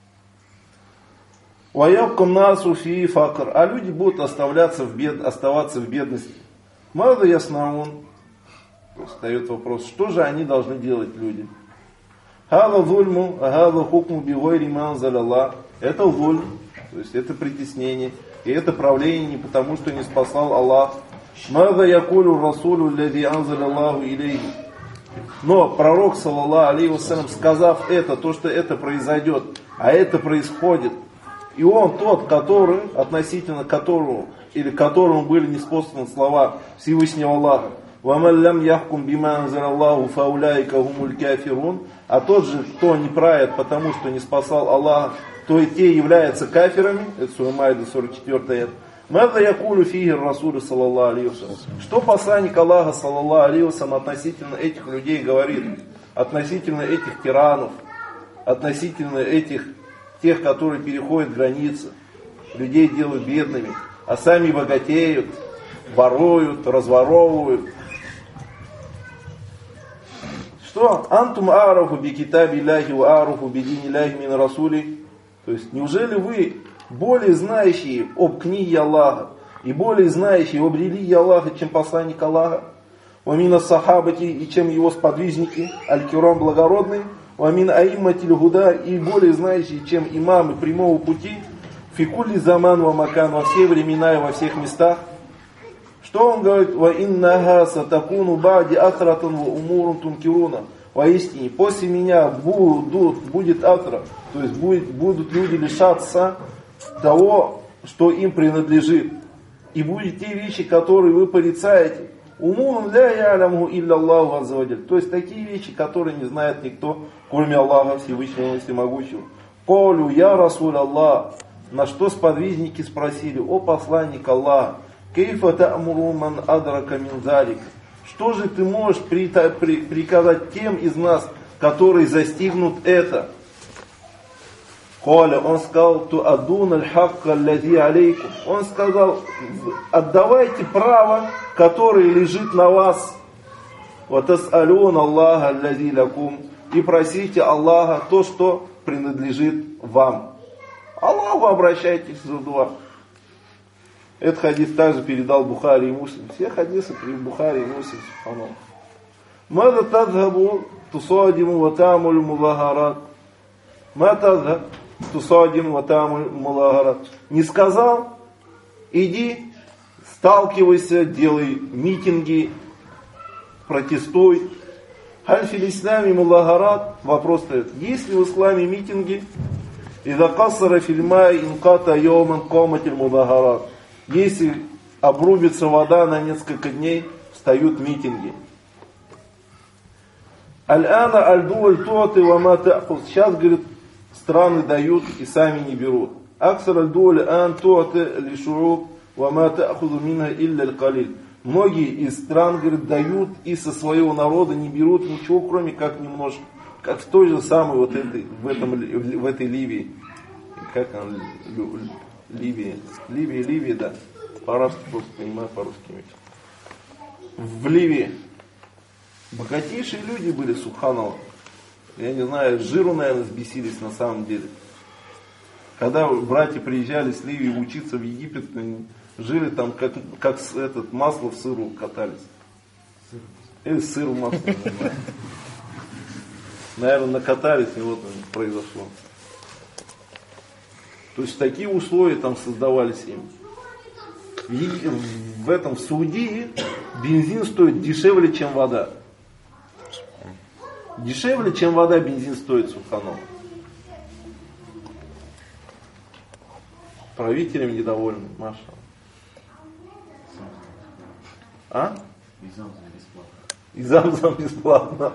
Уаябкам насу фи факр, а люди будут оставляться в бед, оставаться в бедности. Мада яснаун, встает вопрос, что же они должны делать, люди? Хада зульму, хада хукму бигойри манзаляллах, это зульм, то есть это притеснение. И это правление не потому, что не спасал Аллах. Мада якулю расулю ляди анзаля Аллаху илейхи. Но пророк, саллаллаху алейхи вассалям, сказав это, то, что это произойдет, а это происходит, и он тот, который, относительно которого, или которому были ниспосланы слова Всевышнего Аллаха, وَمَنْ لَمْ يَحْكُمْ بِمَا أَنْزَلَ اللَّهُ فَأُولَٰئِكَ هُمُ الْكَافِرُونَ. А тот же, кто не правит, потому что не спасал Аллах, то и те являются кафирами. Это Сура Майда, сорок четвёртая аят. Мада якулю фиги расулю, саллаллаху алейхи вассалям. Что посланник Аллаха, саллаллаху алейхи вассалям, относительно этих людей говорит? Относительно этих тиранов, относительно этих, тех, которые переходят границы, людей делают бедными, а сами богатеют, воруют, разворовывают. Что? Антум арафу би китаби ляхи ва арафу би дини ляхи мин расули. То есть, неужели вы более знающие об книге Аллаха и более знающие об религии Аллаха, чем посланник Аллаха? Вамина сахабати, и чем его сподвижники, аль-кирам благородные, вамин аимматиль гуда, и более знающие, чем имамы прямого пути, фикулли заман ва макан, во все времена и во всех местах. Что он говорит? Ва иннаха сатакуну ба'ди атратан ва умурун тункируна. Воистине, после меня будут, будет атра, то есть будет, будут люди лишаться того, что им принадлежит. И будут те вещи, которые вы порицаете. Умурун ля ялямху илля Аллаху аззаваджаль. То есть такие вещи, которые не знает никто, кроме Аллаха Всевышнего и Всемогущего. Колю я Расуль Аллах. На что сподвижники спросили: о посланник Аллаха, кейфа та'муру ман адрака мин залик. Что же ты можешь приказать тем из нас, которые застигнут это? Коля, он сказал, ту адун аль-хакка аллази алейкум. Он сказал, отдавайте право, которое лежит на вас. Ва тас'алун Аллаха аллази лакум. И просите Аллаха то, что принадлежит вам. Аллаху обращайтесь за дуа. Этот хадис также передал Бухари и Муслим. Все хадисы при Бухари и Муслим. Мада тадхабу тусадиму ва та'муль мулахарат. Ма тадхаб тусадиму ва та'муль мулахарат. Не сказал, иди, сталкивайся, делай митинги, протестуй. Халь фил ислами мулахарат. Вопрос стоит. Есть ли в исламе митинги? Иза кассара фильмай инката йоман коматиль мулахарат. Если обрубится вода на несколько дней, встают митинги. Аль-ана аль-дуаль туаты ва ма та'хуз. Сейчас, говорит, страны дают и сами не берут. Аксар аль-дуаль ан туаты лишуруб ва ма та'хузу минха илля аль-калиль. Многие из стран, говорит, дают и со своего народа не берут ничего, кроме как немножко. Как в той же самой вот этой, в, этом, в этой Ливии. Как она, Ливия. Ливия, Ливия, да. По-арабски просто понимаю, по-русски. В Ливии богатейшие люди были, субханаллах. Я не знаю, жиру, наверное, сбесились на самом деле. Когда братья приезжали с Ливии учиться в Египет, жили там как, как этот, масло в сыру катались. Или сыр в масло. Наверное, накатались, и вот произошло. То есть такие условия там создавались им. В, в этом, в Саудии бензин стоит дешевле, чем вода. Дешевле, чем вода, бензин стоит, субханаллах. Правителям недовольны, маша. А? И замзам бесплатно. И замзам бесплатно.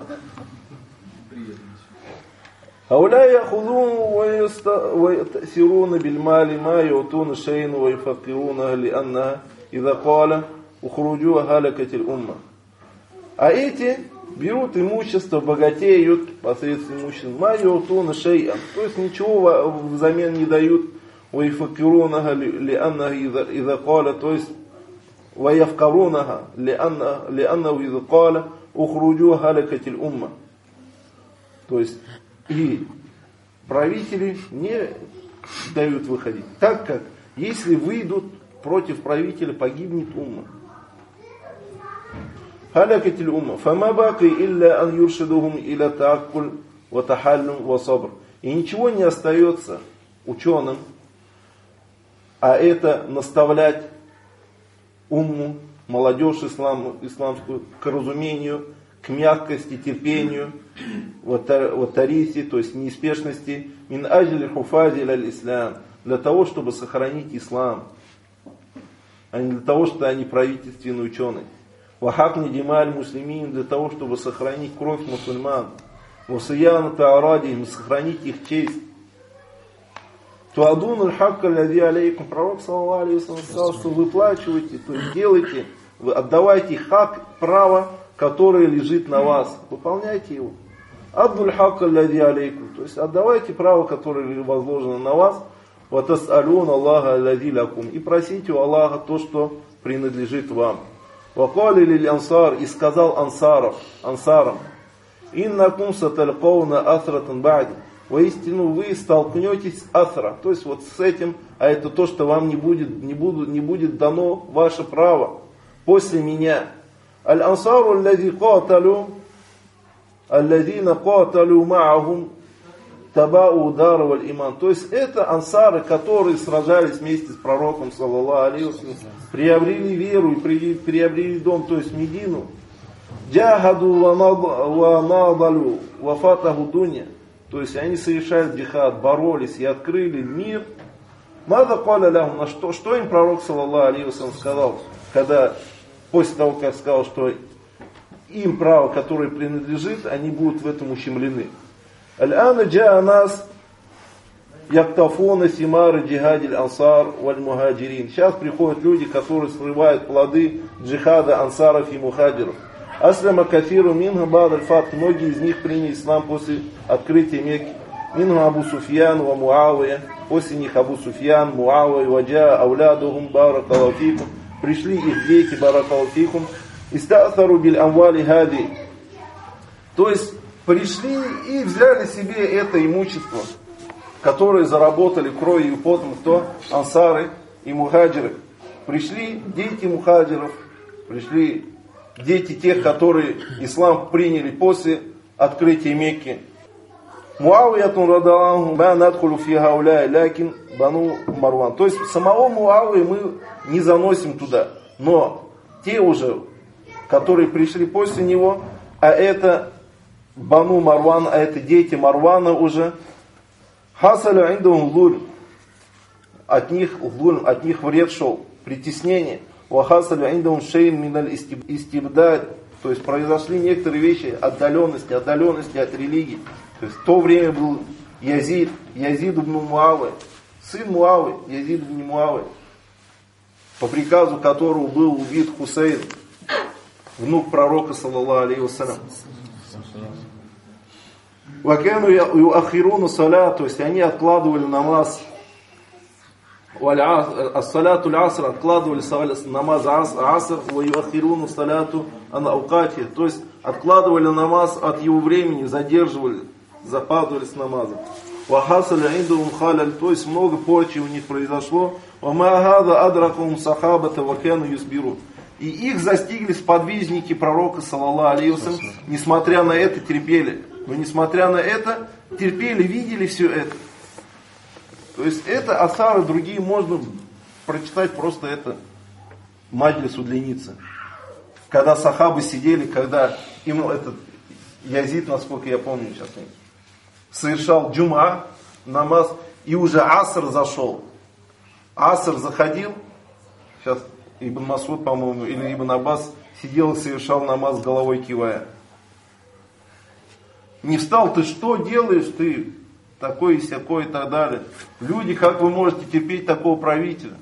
هؤلاء يأخذون ويتأثرون بالمال ما يعطون الشيء ويفقرونه لأنها إذا قال اخرجوا هلكت الأمة. А эти берут имущество, богатеют посредством имущества. ма ю'туна шей'ан, то есть ничего взамен не дают. ويفقرونها لأنها إذا قال, то есть ويفقرونها لأنه إذا قال اخرجوا هلكت الأمة. То есть и правители не дают выходить, так как если выйдут против правителя, погибнет умма. هلكت الأمة فما باقي إلا أن يرشدهم إلى تأكل وتحلم وصبر. И ничего не остается ученым, а это наставлять умму, молодежь ислам, исламскую к разумению, к мягкости, терпению, ватариси, то есть неспешности, мин аджли хуфази аль ислам, для того, чтобы сохранить ислам, а не для того, что они правительственные ученые. Вахакни дималь муслимин, для того, чтобы сохранить кровь мусульман. Васияна таарадихим, сохранить их честь. Туадун аль-хакка лади алейкум. Пророк саллаллаху алейхи ва саллям сказал, что выплачивайте, то есть делайте, вы отдавайте хак, право, которое лежит на вас. Выполняйте его. Аддуль хакка лади алейкум. То есть отдавайте право, которое возложено на вас. Ва тас'алун Аллаха лади лакум. И просите у Аллаха то, что принадлежит вам. Вакали лиль ансар, и сказал ансаров, ансарам, иннакум саталькауна асратан ба'ди. Воистину вы столкнетесь с асра, то есть вот с этим, а это то, что вам не будет, не буду, не будет дано ваше право после меня. Аль-ансару аллади каталу, алладина каталу ма'ахум табау удар валь иман. То есть это ансары, которые сражались вместе с пророком, саллаллаху алейхи ва саллям, приобрели веру и приобрели дом, то есть Медину. Джахаду ва надалу ва фатаху дунья. То есть они совершали джихад, боролись и открыли мир. Мада каля лахум, на что, что им пророк, саллаллаху алейхи ва саллям, сказал, когда, после того, как сказал, что им право, которое принадлежит, они будут в этом ущемлены. Аль-ана джаа нас яктафуна симары джихадиль ансар валь мухаджирин. Сейчас приходят люди, которые срывают плоды джихада ансаров и мухаджиров. Аслама кафиру минха бад аль-фат. Многие из них приняли ислам после открытия Мекки. Минха Абу Суфьян ва Муавия. После них Абу Суфьян, Муавия, ваджа аулядухум баракаллаху фикум. Пришли их дети, баракаллаху фикум. Иста'тару биль амвали хади. То есть пришли и взяли себе это имущество, которые заработали кровью и потом, кто? Ансары и мухаджиры. Пришли дети мухаджиров, пришли дети тех, которые ислам приняли после открытия Мекки. Муавиятун радаллаху ма надхулу фи хауляй лякин бану Марван. То есть самого Муавии мы не заносим туда, но те уже, которые пришли после него, а это Бану Марван, а это дети Марвана уже. Хасаля индум луль. От них луль, от них вред шел, притеснение. Вахасаля индум шейн миналь истибдад. То есть произошли некоторые вещи отдаленности, отдаленности от религии. То есть в то время был Язид, Язид ибн Муавы, сын Муавы, Язид ибн Муавы, по приказу которого был убит Хусейн, внук пророка, саллаллаху алейхи ва саллям. Вакану юахируну салят, то есть они откладывали намаз, ас-саляту аль-аср, откладывали намаз аср, ва юахируну саляту ан аукати, то есть откладывали намаз от его времени, задерживали запаздывали с намазом. Вахасаля индум халяль, то есть много порчи у них произошло. Вамагада адракум сахабата вакяну юсбиру. И их застигли сподвижники пророка, саллаллаху алейхи вассалям, несмотря на это терпели. Но несмотря на это, терпели, видели все это. То есть это асары, другие можно прочитать, просто это маджлис удлиниться. Когда сахабы сидели, когда им этот Язид, насколько я помню сейчас, совершал джума, намаз, и уже аср зашел. Аср заходил, сейчас Ибн Масуд, по-моему, или Ибн Аббас сидел и совершал намаз головой кивая. Не встал, ты что делаешь, ты такой и сякой и так далее. Люди, как вы можете терпеть такого правителя?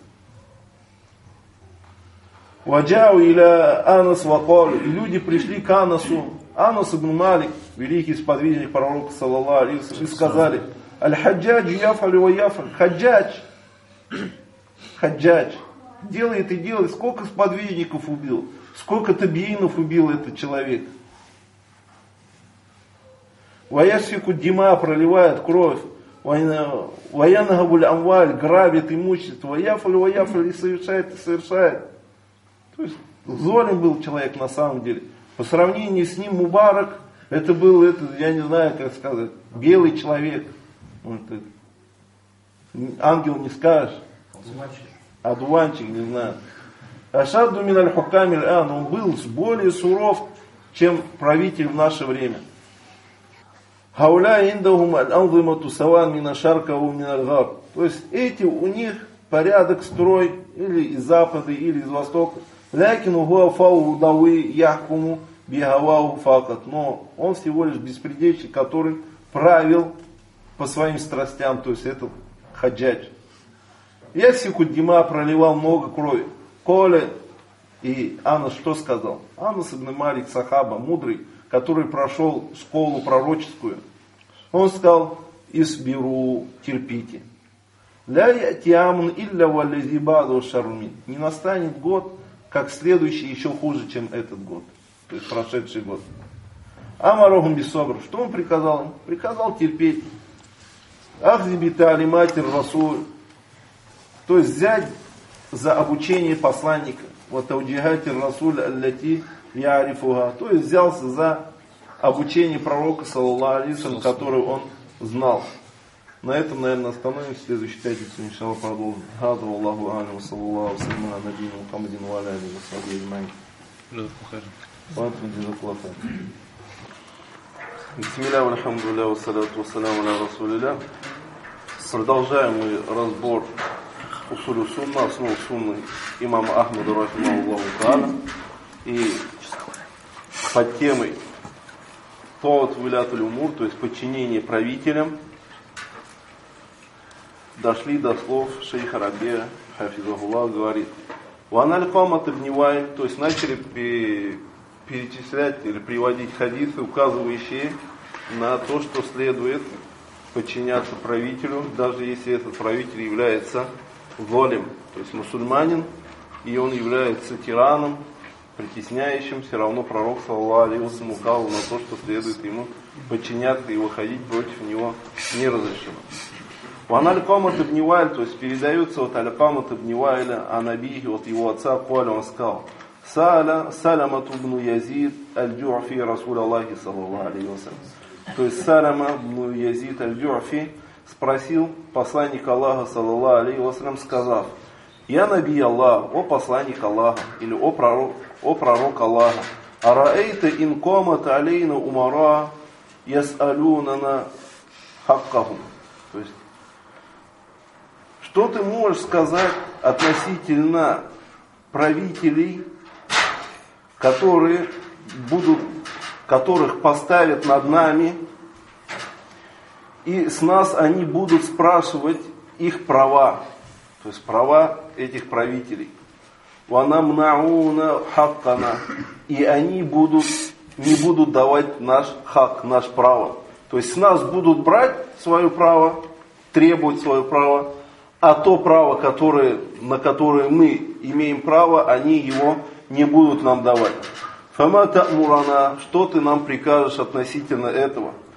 Ваджау иля Анас вакалю. И люди пришли к Анасу, Анас ибн Малик, великий сподвижник пророка, саллаллаху алейхи вассалям, и сказали: Аль-Хаджадж яфаль ва яфаль. Хаджадж, Хаджадж, делает и делает. Сколько сподвижников убил, сколько табиинов убил этот человек. Ваясфику дима, проливает кровь. Ваянагабуль амваль, грабит имущество. Ваяфаль ва яфаль, и совершает, и совершает. То есть золим был человек на самом деле. По сравнению с ним Мубарак, это был, это, я не знаю, как сказать, белый человек. Вот, ангел не скажешь. Адуванчик, не знаю. Ашадду миналь хукамиль ан, он был более суров, чем правитель в наше время. Хауля индахум аль-анзимату саван мина шаркаву миналь габ. То есть эти у них порядок, строй, или из запада, или из востока. Лякину гуафау давы яхкуму бигавау факат. Но он всего лишь беспредельщик, который правил по своим страстям. То есть это хаджадж. Ясику дима, проливал много крови. Коля и Анас что сказал? Анас ибн Малик сахаба, мудрый, который прошел школу пророческую. Он сказал: Исбиру, терпите. Ля ятиамн илля валлазибаду шармин. Не настанет год, как следующий еще хуже, чем этот год. То есть прошедший год. Амарохум бисобр. Что он приказал им? Приказал терпеть. Ахзибита алиматир расуль. То есть взять за обучение посланника. Вот ауджихатир расуль аллати ярифуха. То есть взялся за обучение пророка, саллаллаху алейхи ва саллям, который он знал. На этом, наверное, остановимся. В следующую пятницу, иншаллах, продолжим. Хаза Аллаху алейхи, саллаллаху салям, на набийна Мухаммадин ва аля алейхи ва сахбихи аджмаин. Вантум джазакаллаху хайран. Бисмилля, вальхамдулилля, вассаляту вассаляму аля расулилля. Продолжаем мы разбор усулю сунна, основ сунны имама Ахмада рахимахуллаху тааля. И под темой Таат вилятуль умур, то есть подчинение правителям, дошли до слов шейха Рабия, хафизахуллах, говорит: Ваналь камат ибн Ваиль, то есть начали перечислять или приводить хадисы, указывающие на то, что следует подчиняться правителю, даже если этот правитель является золим, то есть мусульманин, и он является тираном, притесняющим, все равно пророк, саллаллаху алейхи ва саллям, указал на то, что следует ему подчиняться и выходить против него не разрешено. Ван аль-Камат ибн Ваиль, то есть передается от аль-Камат ибн Ваиля, а набихи от его отца, Коля, он сказал: Саля Салямат ибн Язид аль-Джу'фи Расул Аллахи, саллаллаху алейхи ва саллям. То есть Саляма ибн Язид аль-Джу'фи спросил посланника Аллаха, саллаллаху алейхи ва саллям, сказав: Я наби Аллах, о посланник Аллаха, или о пророк, о пророк Аллаха, араэйта ин камат алейна умара ясалюнана хаккахум. То есть, что ты можешь сказать относительно правителей, которые будут, которых поставят над нами, и с нас они будут спрашивать их права, то есть права этих правителей. وَنَمْنَعُونَ حَقَّنَا. И они будут, не будут давать наш хак, наш право. То есть с нас будут брать свое право, требовать свое право, а то право, которое, на которое мы имеем право, они его не будут нам давать. فَمَا تَأْمُرَنَا. Что ты нам прикажешь относительно этого?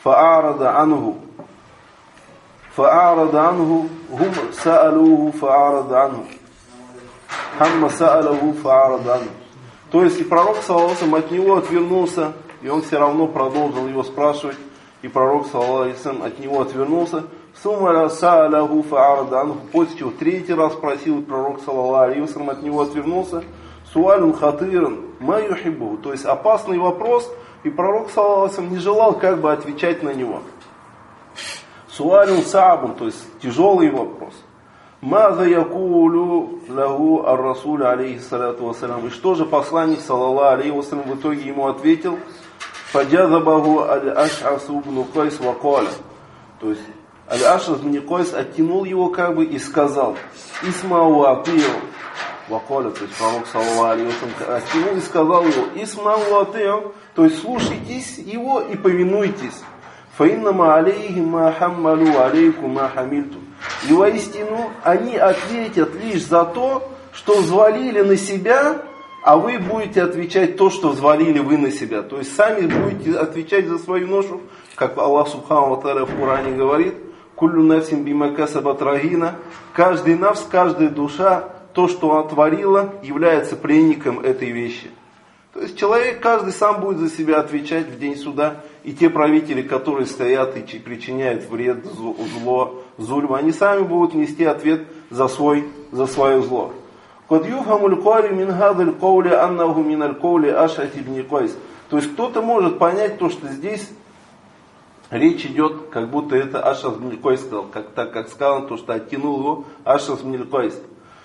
фа'арада анху. Фа'арада анху, гум са'алуху фа'арада анху. Хамма са'алаху фа'арада анху. То есть и пророк, саллаллаху алейхи ва саллям, от него отвернулся, и он все равно продолжил его спрашивать, и пророк, саллаллаху алейхи ва саллям, от него отвернулся. Сумма са'алаху фа'арада анху. После чего третий раз спросил, и пророк, саллаллаху алейхи ва саллям, от него отвернулся. Суалюн хатыран ма юхиббу. То есть опасный вопрос, и пророк, саллаллаху алейхи ва саллям, не желал как бы отвечать на него. Суалюн са'абун, то есть тяжелый вопрос. Маза якулю лаху ар-расуль алейхиссалату вассалям. И что же посланник, саллаллаху алейхи ва саллям, в итоге ему ответил? Фаджазабаху аль-аш'ас ибн Кайс ва каля. То есть аль-аш'ас ибн Кайс оттянул его как бы и сказал: Исмау атиу ва каля. То есть пророк, саллаллаху алейхи ва саллям, оттянул и сказал его: Исмау атиу. То есть слушайтесь его и повинуйтесь. Фаиннама алейхи ма хаммалу алейку ма хамильту. И воистину они ответят лишь за то, что взвалили на себя, а вы будете отвечать то, что взвалили вы на себя. То есть сами будете отвечать за свою ношу, как Аллах Субхану ва Тааля в Коране говорит: «Куллю нафсин бима касабат рахина». Каждый нафс, каждая душа, то, что она творила, является пленником этой вещи. То есть человек, каждый сам будет за себя отвечать в день суда. И те правители, которые стоят и причиняют вред, зло, зульм, они сами будут нести ответ за, свой, за свое зло. То есть кто-то может понять то, что здесь речь идет, как будто это Аш'ас ибн Кайс сказал, как, так как сказано, то, что оттянул его Аш'ас ибн Кайс.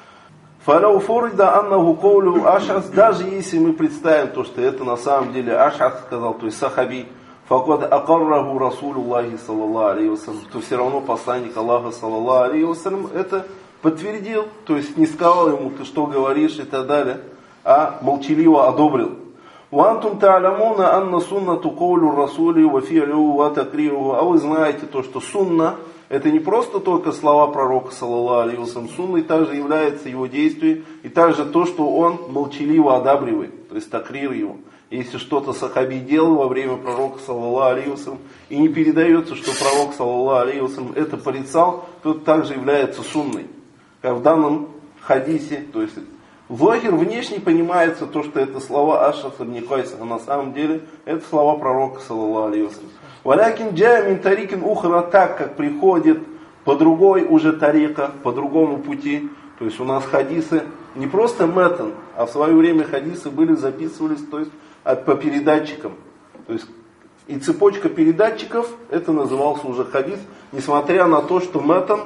Фаляу форида аннаху коулю Аш'ас, даже если мы представим то, что это на самом деле Аш'ас сказал, то есть сахаби, факад акарраху расулюллахи саллаллаху алейхи ва саллям, то все равно посланник Аллаха, саллаллаху алейхи ва саллям, это подтвердил, то есть не сказал ему: ты что говоришь и так далее, а молчаливо одобрил. Вантум та'ламуна анна суннату коулю расули ва фи'лю ва такриру. А вы знаете то, что сунна — это не просто только слова пророка, саллаллаху алейхи ва саллям. Сунной также является его действие, и также то, что он молчаливо одабривает, то есть такрир его. Если что-то сахаби делал во время пророка, саллаллаху алейхи ва саллям, и не передается, что пророк, саллаллаху алейхи ва саллям, это порицал, то это также является сунной. Как в данном хадисе, то есть зохир внешне понимается то, что это слова Аш'ас ибн Кайса, а на самом деле это слова пророка, саллаллаху алейхи ва саллям. Валякин джа мин тарикин ухра, так как приходит по другой уже тарика, по другому пути. То есть у нас хадисы не просто метан, а в свое время хадисы были, записывались, то есть по передатчикам. То есть и цепочка передатчиков, это назывался уже хадис, несмотря на то, что метан,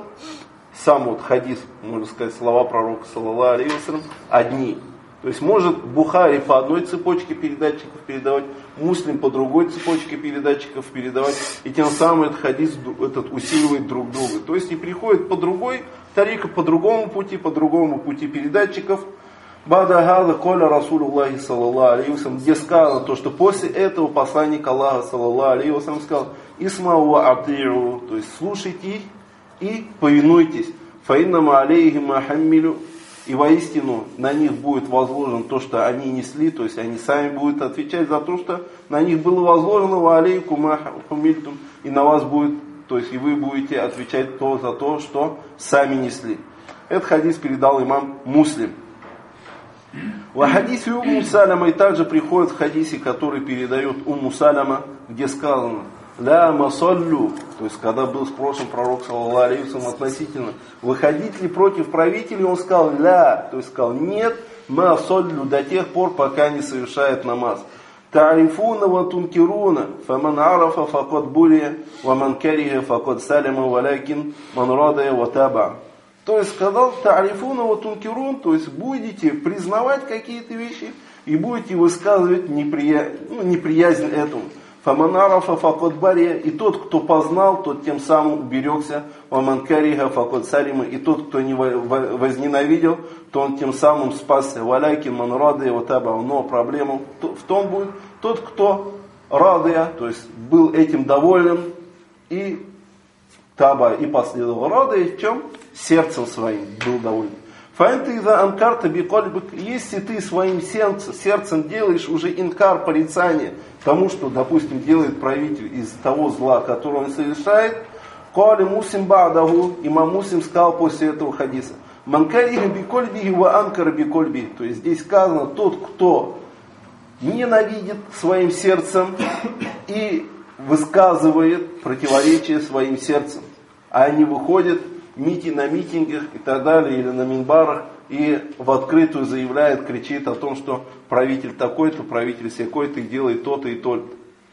сам вот хадис, можно сказать, слова пророка, саллаллаху алейхи ва саллям, одни. То есть может Бухари по одной цепочке передатчиков передавать, Муслим по другой цепочке передатчиков передавать, и тем самым этот хадис этот усиливает друг друга. То есть и приходит по другой тарика, по другому пути, по другому пути передатчиков. Бада гада коля Расулюллахи саллаллаху алейхи ва саллям, где сказано то, что после этого посланник Аллаха, саллаллаху алейхи ва саллям, сказал: Исмау ва ати'у, то есть слушайте и повинуйтесь. Фаиннама алейхи ма хаммилю. И воистину на них будет возложено то, что они несли, то есть они сами будут отвечать за то, что на них было возложено, ва алейку ма хаммильтум, и на вас будет, то есть и вы будете отвечать то за то, что сами несли. Этот хадис передал имам Муслим. В хадисе Умму Салама, и также приходит в хадисе, который передает Умму Салама, где сказано: ля масаллю, то есть когда был спрошен пророк, саллаллаху алейхи ва саллям, относительно выходить ли против правителей, он сказал: ля, то есть сказал: нет, масаллю, до тех пор, пока не совершает намаз. Та'рифуна ва тункируна, фаман арафа факад бурия, ва ман кариха факад саляма, валякин ман радая ва таба. То есть сказал: та'рифуна ва тункирун, то есть будете признавать какие-то вещи и будете высказывать неприя... ну, неприязнь этому. Фаманарафа факот бария, и тот, кто познал, тот тем самым уберегся. Ваманкариха факот салима, и тот, кто не возненавидел, то он тем самым спасся. Валякин ман радия ва таба. Но проблема в том будет, тот, кто радия, то есть был этим доволен, и таба, и последовал радия, в чем? Сердцем своим был доволен. Фаэнты иза анкарта бикольбик, если ты своим сердцем, сердцем делаешь уже инкар, порицание тому, что, допустим, делает правитель из того зла, которое он совершает, кали мусим ба'даху, имам Муслим сказал после этого хадиса, манкариха бикольбихи ва анкар бикольбихи, то есть здесь сказано, тот, кто ненавидит своим сердцем и высказывает противоречие своим сердцем, а они выходят мити на митингах и так далее, или на минбарах, и в открытую заявляет, кричит о том, что правитель такой-то, правитель сякой-то, и делает то-то и то-то.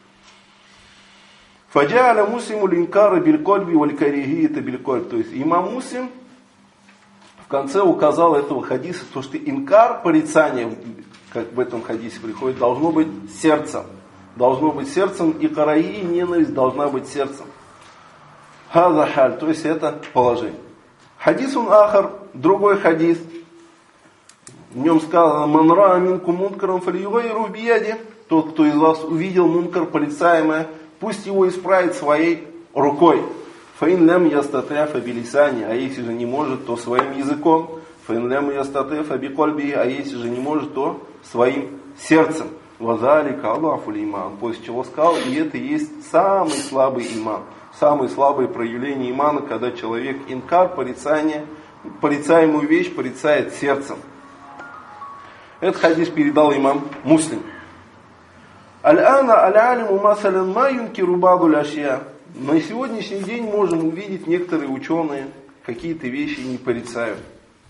Фаджа'аля муслиму линкара билькольби валькарихиита билькольб. То есть имам Муслим в конце указал этого хадиса, то, что инкар, порицание, как в этом хадисе приходит, должно быть сердцем. Должно быть сердцем, и караи, ненависть должна быть сердцем. Хаза халь, то есть это положение. Хадисун ахар, другой хадис. В нем сказано: «Ман ра минкум мункаран фалюгайру бияди». Тот, кто из вас увидел мункар, порицаемое, пусть его исправит своей рукой. Фаин лям ястатя фабилисани, а если же не может, то своим языком. Фаин лям ястатя фабикольби, а если же не может, то своим сердцем. Вазалика Аллаху иман. После чего сказал, и это и есть самый слабый иман. Самое слабое проявление имана, когда человек инкар, порицание, порицаемую вещь порицает сердцем. Этот хадис передал имам Муслим. Аль-ана аль-алиму масалян ма юнкиру ба'ду ашья. На сегодняшний день можем увидеть, некоторые ученые какие-то вещи не порицают.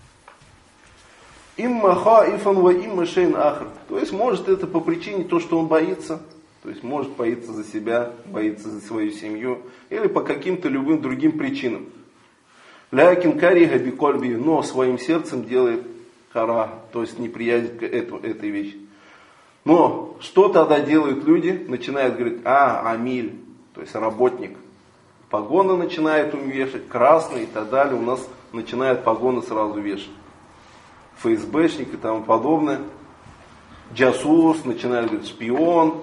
Имма хаифан ва имма шейн ахр. То есть может это по причине то, что он боится. То есть может боится за себя, боится за свою семью. Или по каким-то любым другим причинам. Лякин кариха бикольби, но своим сердцем делает кара, то есть неприязнь к эту, этой вещи. Но что тогда делают люди? Начинают говорить, а, амиль, то есть работник. Погоны начинают им вешать, красные и так далее. У нас начинают погоны сразу вешать. ФСБшник и тому подобное. Джасус, начинают говорить, шпион.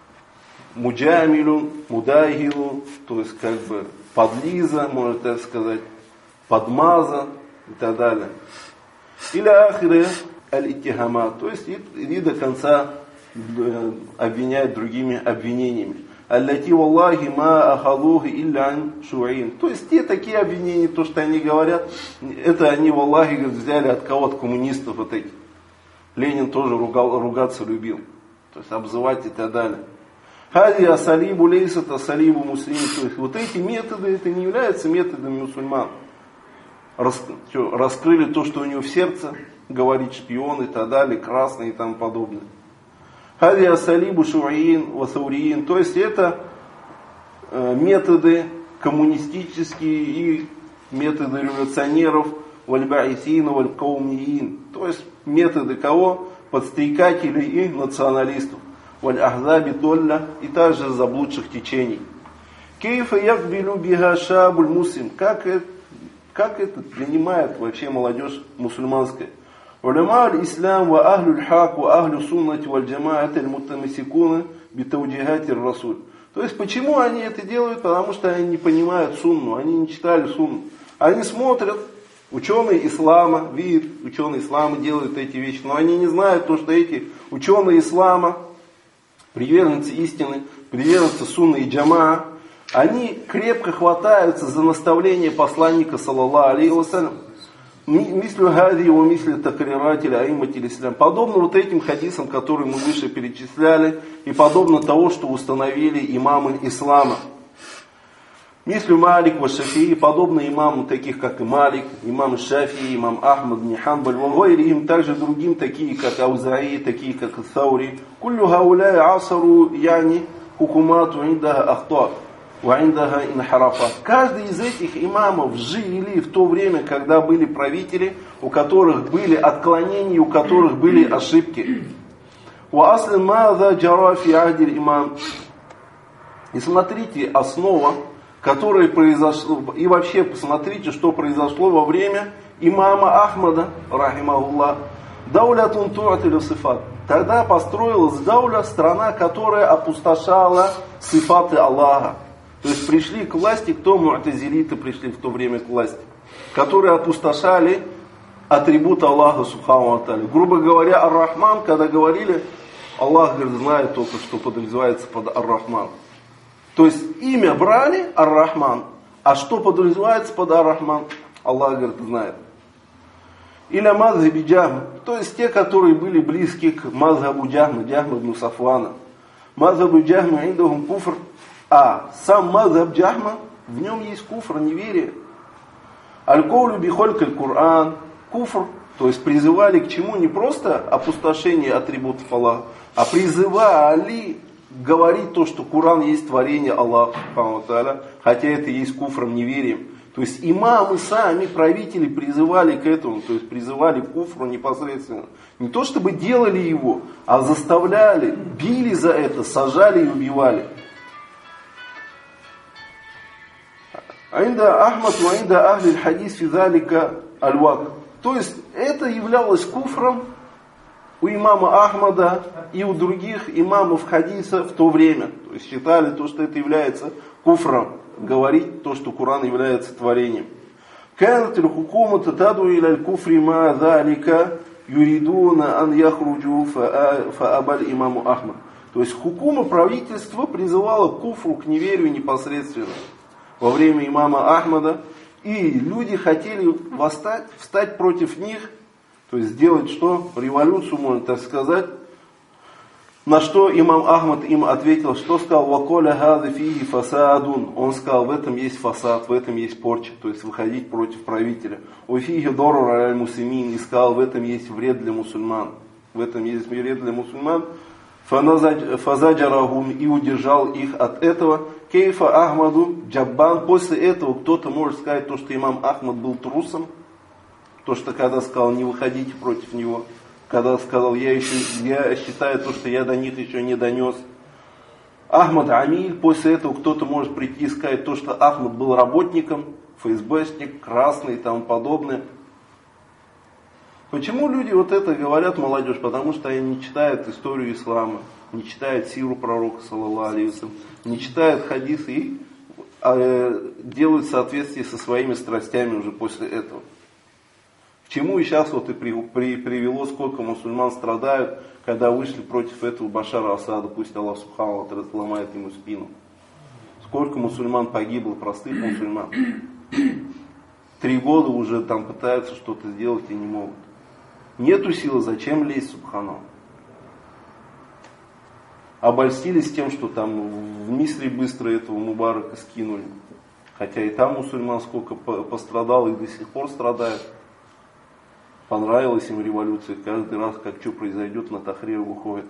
Муджамилун, мудайгилун, то есть как бы подлиза, можно так сказать, подмаза и так далее. Или ахире аль-иттихама, то есть и, и до конца обвиняют другими обвинениями. Аллати валлахи ма ахалухи иллян шуаин. То есть те такие обвинения, то, что они говорят, это они валлахи взяли от кого-то, коммунистов вот этих. Ленин тоже ругал, ругаться любил, то есть обзывать и так далее. Хади асалибу лейсат асалибу муслим. То есть вот эти методы, это не являются методами мусульман. Рас, что, раскрыли то, что у него в сердце, говорит шпион и так далее, красный и тому подобное. Хади асалибу шуаин васауриин. То есть это э, методы коммунистические и методы революционеров, вальбаисин, валькаумиин. То есть методы кого? Подстрекателей и националистов. Валь-ахзаби долля, и также заблудших течений. Кейфа якбилю биха шабуль муслим. Как это, как это принимает вообще молодежь мусульманская? Уляма аль-ислам ва ахлю аль-хак ва ахлю суннати валь джамаат аль-муттамисикуна битауджихати ар-расуль. То есть почему они это делают? Потому что они не понимают сунну, они не читали сунну. Они смотрят, ученые ислама, видят, ученые ислама делают эти вещи, но они не знают то, что эти ученые ислама, приверженцы истины, приверженцы сунны и джамаа, они крепко хватаются за наставление посланника, саллаллаху алейхи вассалям. Мислю хади его мисли такрирателя аиматиль ислам. Подобно вот этим хадисам, которые мы выше перечисляли, и подобно того, что установили имамы ислама. Мислю Малик ва Шафии, подобно имаму таких, как и Малик, имам Шафии, имам Ахмад бн Ханбаль, вагойри им также другим, такие как Аузаи, такие как Саури. Куллю хауляй асару яни хукумату индаха ахтар, ва индаха инхарафат. Каждый из этих имамов жили в то время, когда были правители, у которых были отклонения, у которых были ошибки. Ва аслин маза джара фи ахдиль имам. И смотрите, основа, которое произошло, и вообще посмотрите, что произошло во время имама Ахмада, рахимахуллах, даулятун туатилю сифат. Тогда построилась дауля, страна, которая опустошала сифаты Аллаха. То есть пришли к власти, кто му'тазилиты пришли в то время к власти, которые опустошали атрибут Аллаха Субхану ва Тааля. Грубо говоря, Ар-Рахман, когда говорили, Аллах, говорит, знает только, что подразумевается под Ар-Рахман. То есть имя брали Ар-Рахман, а что подразумевается под Ар-Рахман, Аллах, говорит, знает. Или мазхаби Джахм, то есть те, которые были близки к мазхабу Джахма, Джахма ибн Сафвана. Мазхабу Джахма индахум куфр, а сам мазхаб Джахма, в нем есть куфр, неверие. Аль-Коулю бихолькаль Кур'ан, куфр, то есть призывали к чему? Не просто опустошение атрибутов Аллаха, а призывали говорить то, что Коран есть творение Аллаха, хотя это и есть куфром, неверием. То есть имамы сами, правители призывали к этому, то есть призывали к куфру непосредственно. Не то чтобы делали его, а заставляли, били за это, сажали и убивали. Аинда Ахмад ва аинда ахли аль-хадис фи залика аль-вак. То есть это являлось куфром у имама Ахмада и у других имамов хадиса в то время. То есть считали то, что это является куфром. Говорить то, что Коран является творением. Канат аль-хукумата таду иля аль-куфри ма залика юридуна ан яхруджу фаабаль имаму Ахмад. То есть хукума, правительство призывало к куфру, к неверию непосредственно во время имама Ахмада. И люди хотели восстать, встать против них, то есть сделать что? Революцию, можно так сказать. На что имам Ахмад им ответил, что сказал: «Ваколя хады фиги фасадун». Он сказал, в этом есть фасад, в этом есть порча, то есть выходить против правителя. «Уфиги дорур аль-мусимин». И сказал, в этом есть вред для мусульман. В этом есть вред для мусульман. Фазаджарахум, и удержал их от этого. Кейфа Ахмаду Джаббан. После этого кто-то может сказать, то, что имам Ахмад был трусом. То, что когда сказал, не выходите против него. Когда сказал, я, еще, я считаю то, что я до них еще не донес. Ахмад Амиль. После этого кто-то может прийти и сказать то, что Ахмад был работником, ФСБшник, красный и тому подобное. Почему люди вот это говорят, молодежь? Потому что они не читают историю ислама, не читают сиру пророка, саллаллаху алейхи ва саллям, не читают хадисы и э, делают в соответствии со своими страстями уже после этого. К чему и сейчас вот и при, при, привело, сколько мусульман страдают, когда вышли против этого Башара Асада, пусть Аллах Субхану ва Тааля сломает ему спину. Сколько мусульман погибло, простых мусульман. Три года уже там пытаются что-то сделать и не могут. Нету силы, зачем лезть, субханаллах? Обольстились тем, что там в Мисре быстро этого Мубарака скинули. Хотя и там мусульман сколько пострадал и до сих пор страдает. Понравилась им революция. Каждый раз, как что произойдет, на Тахрир выходит.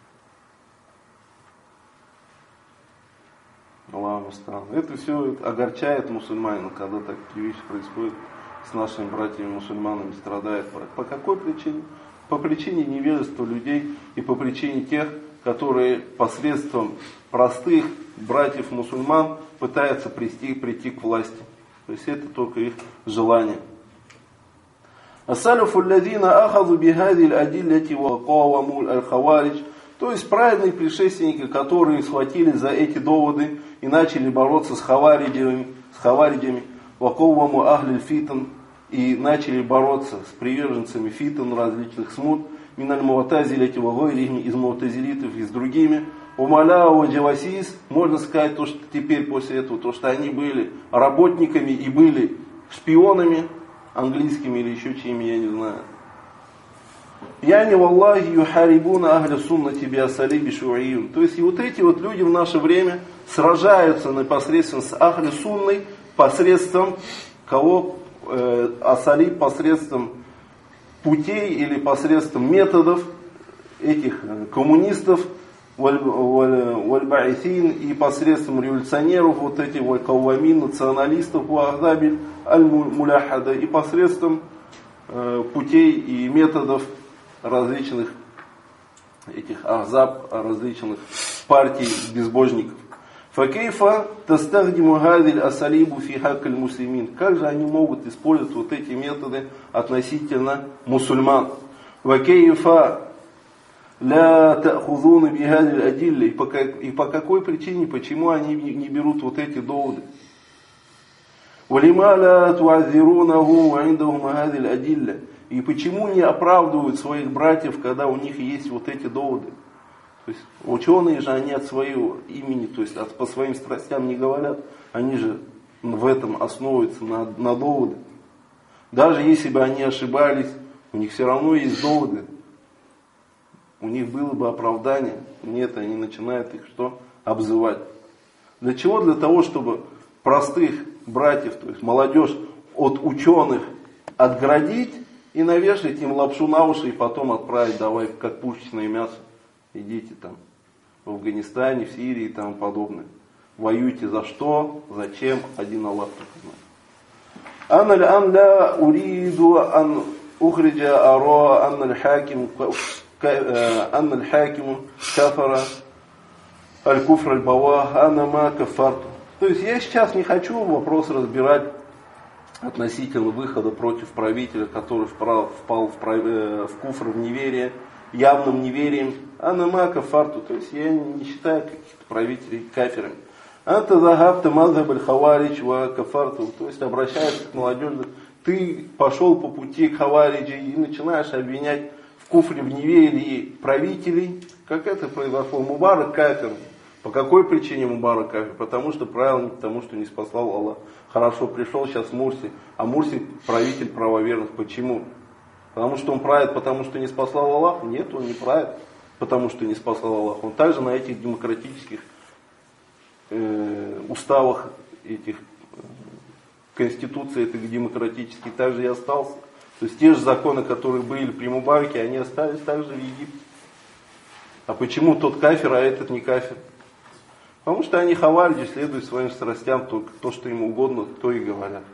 Аллаху мустаан. Это все огорчает мусульманина, когда такие вещи происходят с нашими братьями-мусульманами, страдает. По какой причине? По причине невежества людей и по причине тех, которые посредством простых братьев-мусульман пытаются прийти, прийти к власти. То есть это только их желание. Асалюфу алладина ахаду бихади аль-адиллати ва каваму аль-хаваридж. То есть праведные предшественники, которые схватились за эти доводы и начали бороться с хавариджами, с хавариджами, ваковваму ахлиль фитн, и начали бороться с приверженцами фитн, различных смут, миналь муатазиляти ва гойрихим, из муатазилитов и с другими, умаля ва джавасис, можно сказать, то, что теперь после этого, то, что они были работниками и были шпионами, английскими или еще чьими, я не знаю. Яни валлахи юхарибуна ахля суннати биасалиби шуиюн. То есть и вот эти вот люди в наше время сражаются непосредственно с ахли сунной посредством кого? Э, асалиб, посредством путей или посредством методов этих коммунистов, валь-ба'исин, и посредством революционеров, вот этих валь-каввамин, националистов, ва'ахдабиль, аль-муляхада, и посредством э, путей и методов различных этих ахзаб, различных партий безбожников. Факейфа тастахдиму гадиль асалибу фи хаккаль муслимин. Как же они могут использовать вот эти методы относительно мусульман? Вакейфа ля та'хузуна бихадиль адилли. И по какой причине, почему они не берут вот эти доводы? Валима ля туазирунаху ва индахум гадиль адилля. И почему не оправдывают своих братьев, когда у них есть вот эти доводы? То есть ученые же, они от своего имени, то есть от, по своим страстям не говорят, они же в этом основываются на, на доводы. Даже если бы они ошибались, у них все равно есть доводы. У них было бы оправдание. Нет, они начинают их что? Обзывать. Для чего? Для того, чтобы простых братьев, то есть молодежь от ученых отградить и навешать им лапшу на уши и потом отправить, давай, как пушечное мясо. Идите там в Афганистане, в Сирии и тому подобное. Воюйте за что, зачем, один Аллах только знает. Ан аль-ан ла уриду ан ухриджа ара ан аль-хаким ан аль-хакиму кафара аль-куфр аль-бавах ана ма кафарту. То есть я сейчас не хочу вопрос разбирать относительно выхода против правителя, который впал, впал в, в куфр, в неверие, явным неверием. Ана ма кафарту. То есть я не считаю каких-то правителей кафирами. Анта захабта мазхаб аль-хаваридж ва кафарту. То есть обращается к молодежи. Ты пошел по пути к хавариджи и начинаешь обвинять в куфре, в неверии правителей. Как это произошло? Мубарак кафир. По какой причине Мубарак кафир? Потому что правил не потому, что не спасал Аллах. Хорошо, пришел сейчас Мурси, а Мурси правитель правоверных. Почему? Потому что он правит, потому что не спасал Аллах? Нет, он не правит, потому что не спасал Аллах. Он также на этих демократических э, уставах, этих э, конституций этих демократических также и остался. То есть те же законы, которые были при Мубараке, они остались также в Египте. А почему тот кафир, а этот не кафир? Потому что они хавариджи, следуют своим страстям, только то, что им угодно, то и говорят.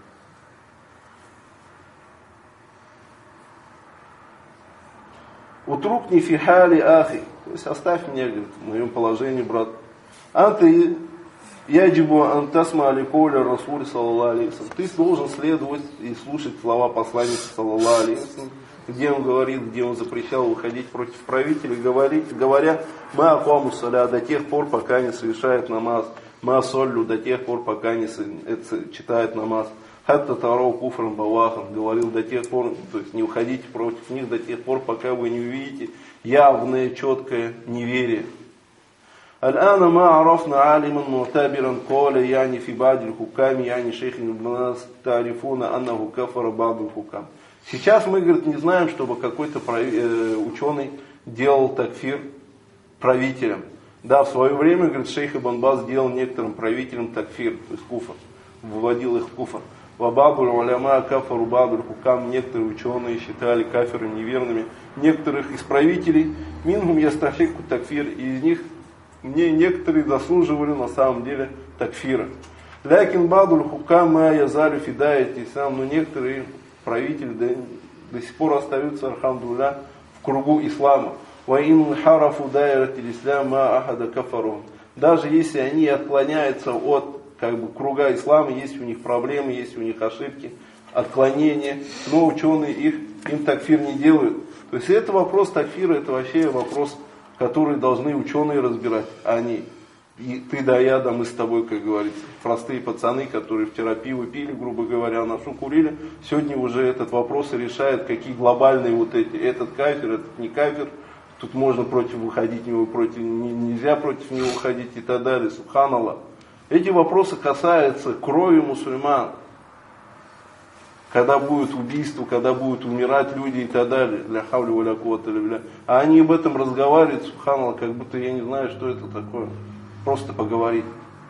Утрукни фихали ахи. То есть оставь меня, говорит, в моем положении, брат. Анты яджибу антасма аликоля расули саллаллаху алейхи вассалям. Ты должен следовать и слушать слова посланника саллаллаху алейхи вассалям, где он говорит, где он запрещал выходить против правителей, говорить, говоря, ма акаму саля, до тех пор, пока не совершает намаз, ма соллю, до тех пор, пока не читает намаз, хатта тарау куфрам бавахан, говорил до тех пор, то есть не уходите против них до тех пор, пока вы не увидите явное, четкое неверие. Аль-ана ма арафна алиман мутабиран коля яни фи бадиль хуками яни шейхин бнас тарифуна аннаху кафара баду хукам. Сейчас мы, говорит, не знаем, чтобы какой-то э, ученый делал такфир правителям. Да, в свое время, говорит, шейх Ибн Баз делал некоторым правителям такфир, то есть куфр, выводил их в куфр. Вабабуль уляма кафару бабуль хукам, некоторые ученые считали кафирами неверными некоторых из правителей. Мингум ястахику такфир, и из них мне некоторые заслуживали на самом деле такфира. Лякин бадуль хукам ма язалю фидает ислам, но некоторые правители до, до сих пор остаются, алхамдулилля, в кругу ислама. Ваин харафу дайратил исляма ахада кафару. Даже если они отклоняются от как бы, круга ислама, есть у них проблемы, есть у них ошибки, отклонения, но ученые их, им такфир не делают. То есть это вопрос такфира, это вообще вопрос, который должны ученые разбирать, а не и ты да я, да мы с тобой, как говорится. Простые пацаны, которые вчера пиво пили, грубо говоря, нашу курили, сегодня уже этот вопрос решает, какие глобальные вот эти, этот кафир, этот не кафир, тут можно против выходить него, против, нельзя против него выходить и так далее, субханаллах. Эти вопросы касаются крови мусульман, когда будет убийство, когда будут умирать люди и так далее, для хавли валя куввата илля билля. А они об этом разговаривают, субханаллах, как будто я не знаю, что это такое. Просто поговорить.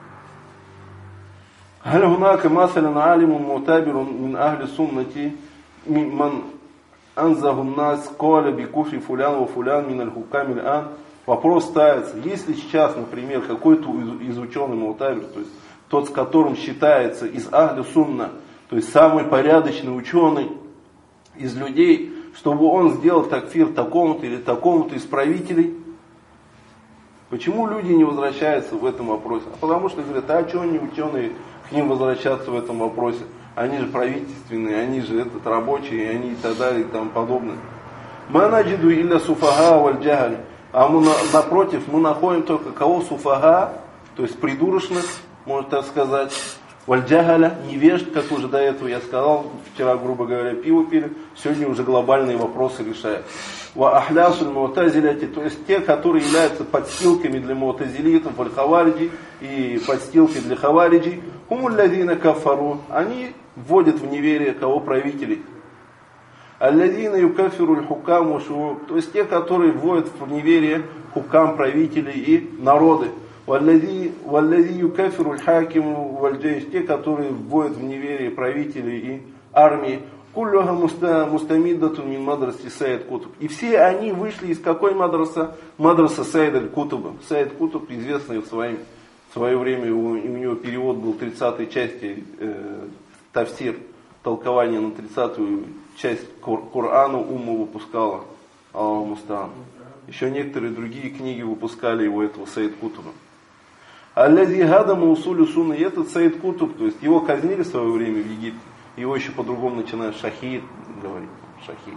Халь хунака масалян алимун мутабирун мин ахли суннати ман анзаху нас коля бикуфри фулян ва фулян мин аль-хукам иль-ан. Вопрос ставится, если сейчас, например, какой-то из, из ученых мутабир, то есть тот, с которым считается из ахли сунна, то есть самый порядочный ученый из людей, чтобы он сделал такфир такому-то или такому-то из правителей. Почему люди не возвращаются в этом вопросе? А потому что говорят, а что они ученые к ним возвращаться в этом вопросе? Они же правительственные, они же этот, рабочие, они и так далее и тому подобное. Манаджиду илля суфага валь джахаль. А мы, напротив, мы находим только кого суфага, то есть придурочных, можно так сказать, Вальджахаля, невежд, как уже до этого я сказал, вчера, грубо говоря, пиво пили, сегодня уже глобальные вопросы решают. Ва ахлясуль муатазиляти, то есть те, которые являются подстилками для муатазилитов, валь-хавариджи и подстилкой для хавариджи, хумуллядина кафару, они вводят в неверие кого правителей. Аллядина юкафируль хукам ушууб, то есть те, которые вводят в неверие хукам правителей и народы. Валлади юкафируль хакиму вальджейш, те, которые вводят в неверие правителей и армии. Куллюха мустамиддату мин мадрасы Сайд Кутуб. И все они вышли из какой мадраса? Мадраса Сайд аль-Кутуба. Сайд Кутуб, известный в, своем, в свое время, у, у него перевод был тридцатой части э, тафсир, толкование на тридцатую часть Кур, Корана Умма выпускала. Аллаху мустаан. Еще некоторые другие книги выпускали его, этого Сайд Кутуба. Аллази гадама усулю сунна, и этот Сайд Кутуб, то есть его казнили в свое время в Египте. Его еще по-другому начинают шахид говорить. Шахид.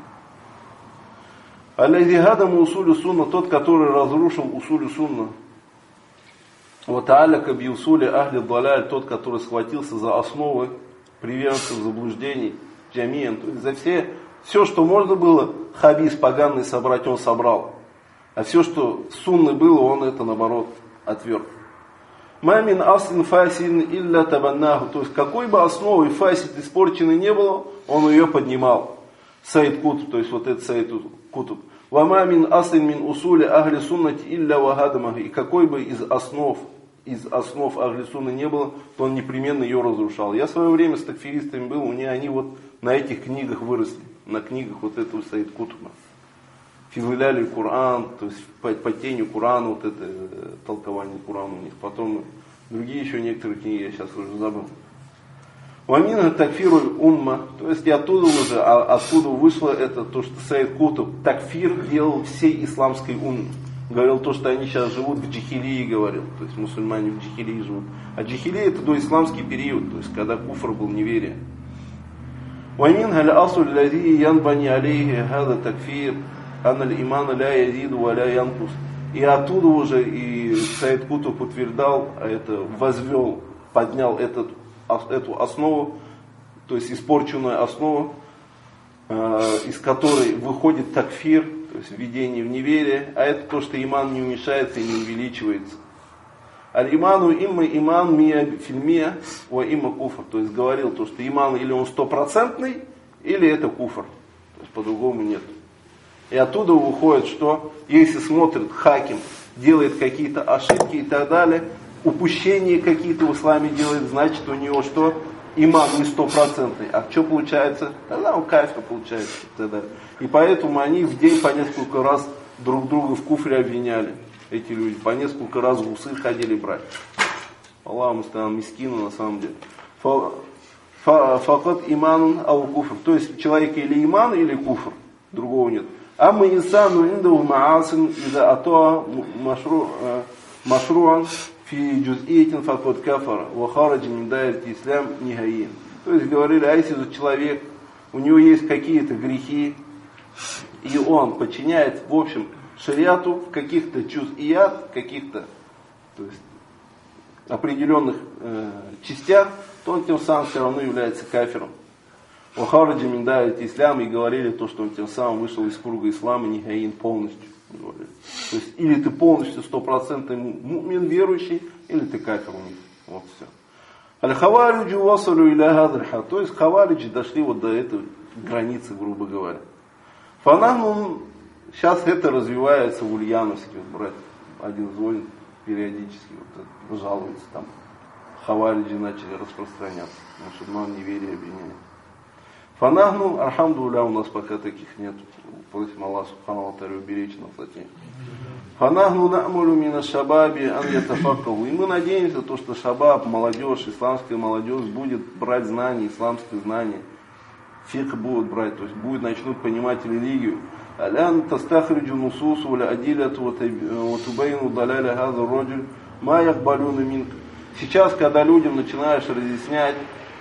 Аллази гадама усулю сунна, тот, который разрушил усулю сунна. Вот аляка би усули ахли даляль, тот, который схватился за основы приверженцев заблуждений, джамиен, то есть за все, все, что можно было, хабис поганый собрать, он собрал. А все, что сунны было, он это наоборот отверг. Мамин аслин фасин илля табаннаху, то есть какой бы основой фасид испорченной не было, он ее поднимал. Сайд Кутуб, то есть вот этот Сайд Кутуб. Вамамин аслин мин усули ахли суннати илля вагадамах, и какой бы из основ, из основ ахли сунны не было, то он непременно ее разрушал. Я в свое время с такфиристами был, у них они вот на этих книгах выросли, на книгах вот этого Сайд Кутуба. Физуляли Коран, то есть по, по тенью Корана, вот это э, толкование Корана у них. Потом другие еще некоторые книги, я сейчас уже забыл. Вамина такфируль умма, то есть и оттуда уже, а, откуда вышло это, то, что Сайд Кутуб такфир делал всей исламской умме. Говорил то, что они сейчас живут в джихилии, говорил, то есть мусульмане в джихилии живут. А джихилия это доисламский период, то есть когда куфр был неверие. Вамин галь асуль лади янбани алейхи хада такфир. Аналь-имана ля язиду ва ля янкус. И оттуда уже и Сайд Кутуб утверждал, это возвел, поднял этот, эту основу, то есть испорченную основу, э, из которой выходит такфир, то есть введение в неверие, а это то, что иман не уменьшается и не увеличивается. Аль-иману имма иман мия фильмия ва имма куфр, то есть говорил то, что иман или он стопроцентный, или это куфр, то есть по-другому нет. И оттуда выходит, что если смотрит хаким, делает какие-то ошибки и так далее, упущения какие-то в исламе делает, значит у него что? Иман не стопроцентный. А что получается? Тогда он кафир получается. И так далее. И поэтому они в день по несколько раз друг друга в куфре обвиняли. Эти люди по несколько раз в усы ходили брать. Аллах мустаан, мискину на самом деле. Факат иман ау куфр. То есть человек или иман, или куфр. Другого нет. Амма инсану индаху маасин иза атоа машруан фи джуз'иятин факот кафара ва хараджа мин дайрати ислам нихаин. То есть говорили, а если же человек, у него есть какие-то грехи, и он подчиняет в общем шариату в каких-то джуз'ият, каких-то, то есть определенных э, частях, то он тем самым все равно является кафиром. Вахараджи миндает ислам, и говорили то, что он тем самым вышел из круга ислама нихаин полностью. Говорили. То есть или ты полностью стопроцентный мумин верующий, или ты кафир. Вот все. Аль-хавариджи васалю иля гадрха. То есть хавариджи дошли вот до этой границы, грубо говоря. Фанахну, сейчас это развивается в Ульяновске. Вот брат один звонит периодически, вот, жалуется там. Хавариджи начали распространяться. Мусульман неверие обвиняет. Фанахну, архамдулля, у нас пока таких нет. Просим Аллах субхану ва тааля уберечь нас от них. Фанахну на'мулю мина шабаби ан ятафаккаху. И мы надеемся, то, что шабаб, молодежь, исламская молодежь будет брать знания, исламские знания. Фикх будут брать, то есть будет, начнут понимать религию. Алян тастахриджу нусусу ва адиляту ва тубайну даляля хаза роджуль ма якбалюна минка. Сейчас, когда людям начинаешь разъяснять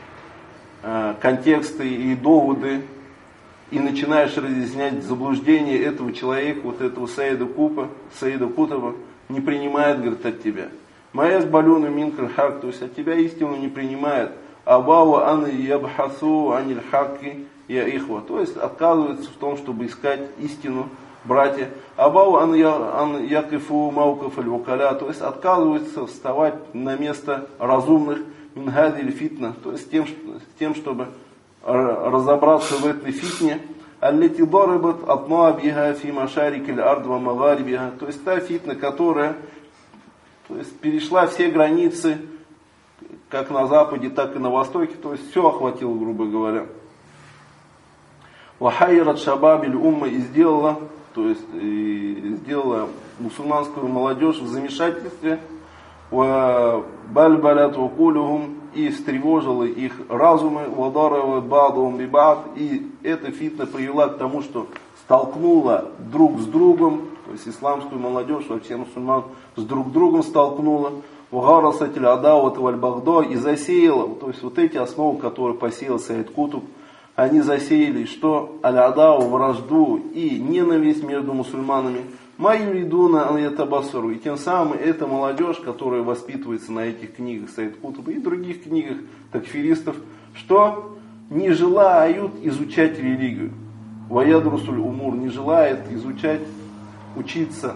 контексты и доводы, и начинаешь разъяснять заблуждение этого человека, вот этого Саида Купа, Саида Кутуба, не принимает, говорит, от тебя. Маяс балюна минкаль хак, то есть от тебя истину не принимает. Абава ан ябхасу аниль хаки я ихва, то есть отказывается в том, чтобы искать истину, братья. Абау ан якифу маукаф аль-вукаля, то есть отказывается вставать на место разумных, минхадиль фитна, то есть тем, тем, чтобы разобраться в этой фитне. Аллати дарабат атнабиха фи машарикиль ард ва магарибиха, то есть та фитна, которая, то есть, перешла все границы, как на западе, так и на востоке, то есть все охватило, грубо говоря. Вахайрат шабабиль умма, и сделала, то есть и сделала мусульманскую молодежь в замешательстве, бальбалят вакулюхум, и встревожила их разумы, вадарова бадум бибад, и эта фитна привела к тому, что столкнула друг с другом, то есть исламскую молодежь, вообще мусульман, с друг другом столкнула, вгарасатель адават валь-багдо, и засеяла, то есть вот эти основы, которые посеял Сайид Кутуб, они засеяли, что аль-адау, вражду и ненависть между мусульманами, майюридуна ан-ятабасару, и тем самым эта молодежь, которая воспитывается на этих книгах Сайид Кутуба и других книгах такфиристов, что не желают изучать религию. Ваядрусуль умур, не желает изучать, учиться.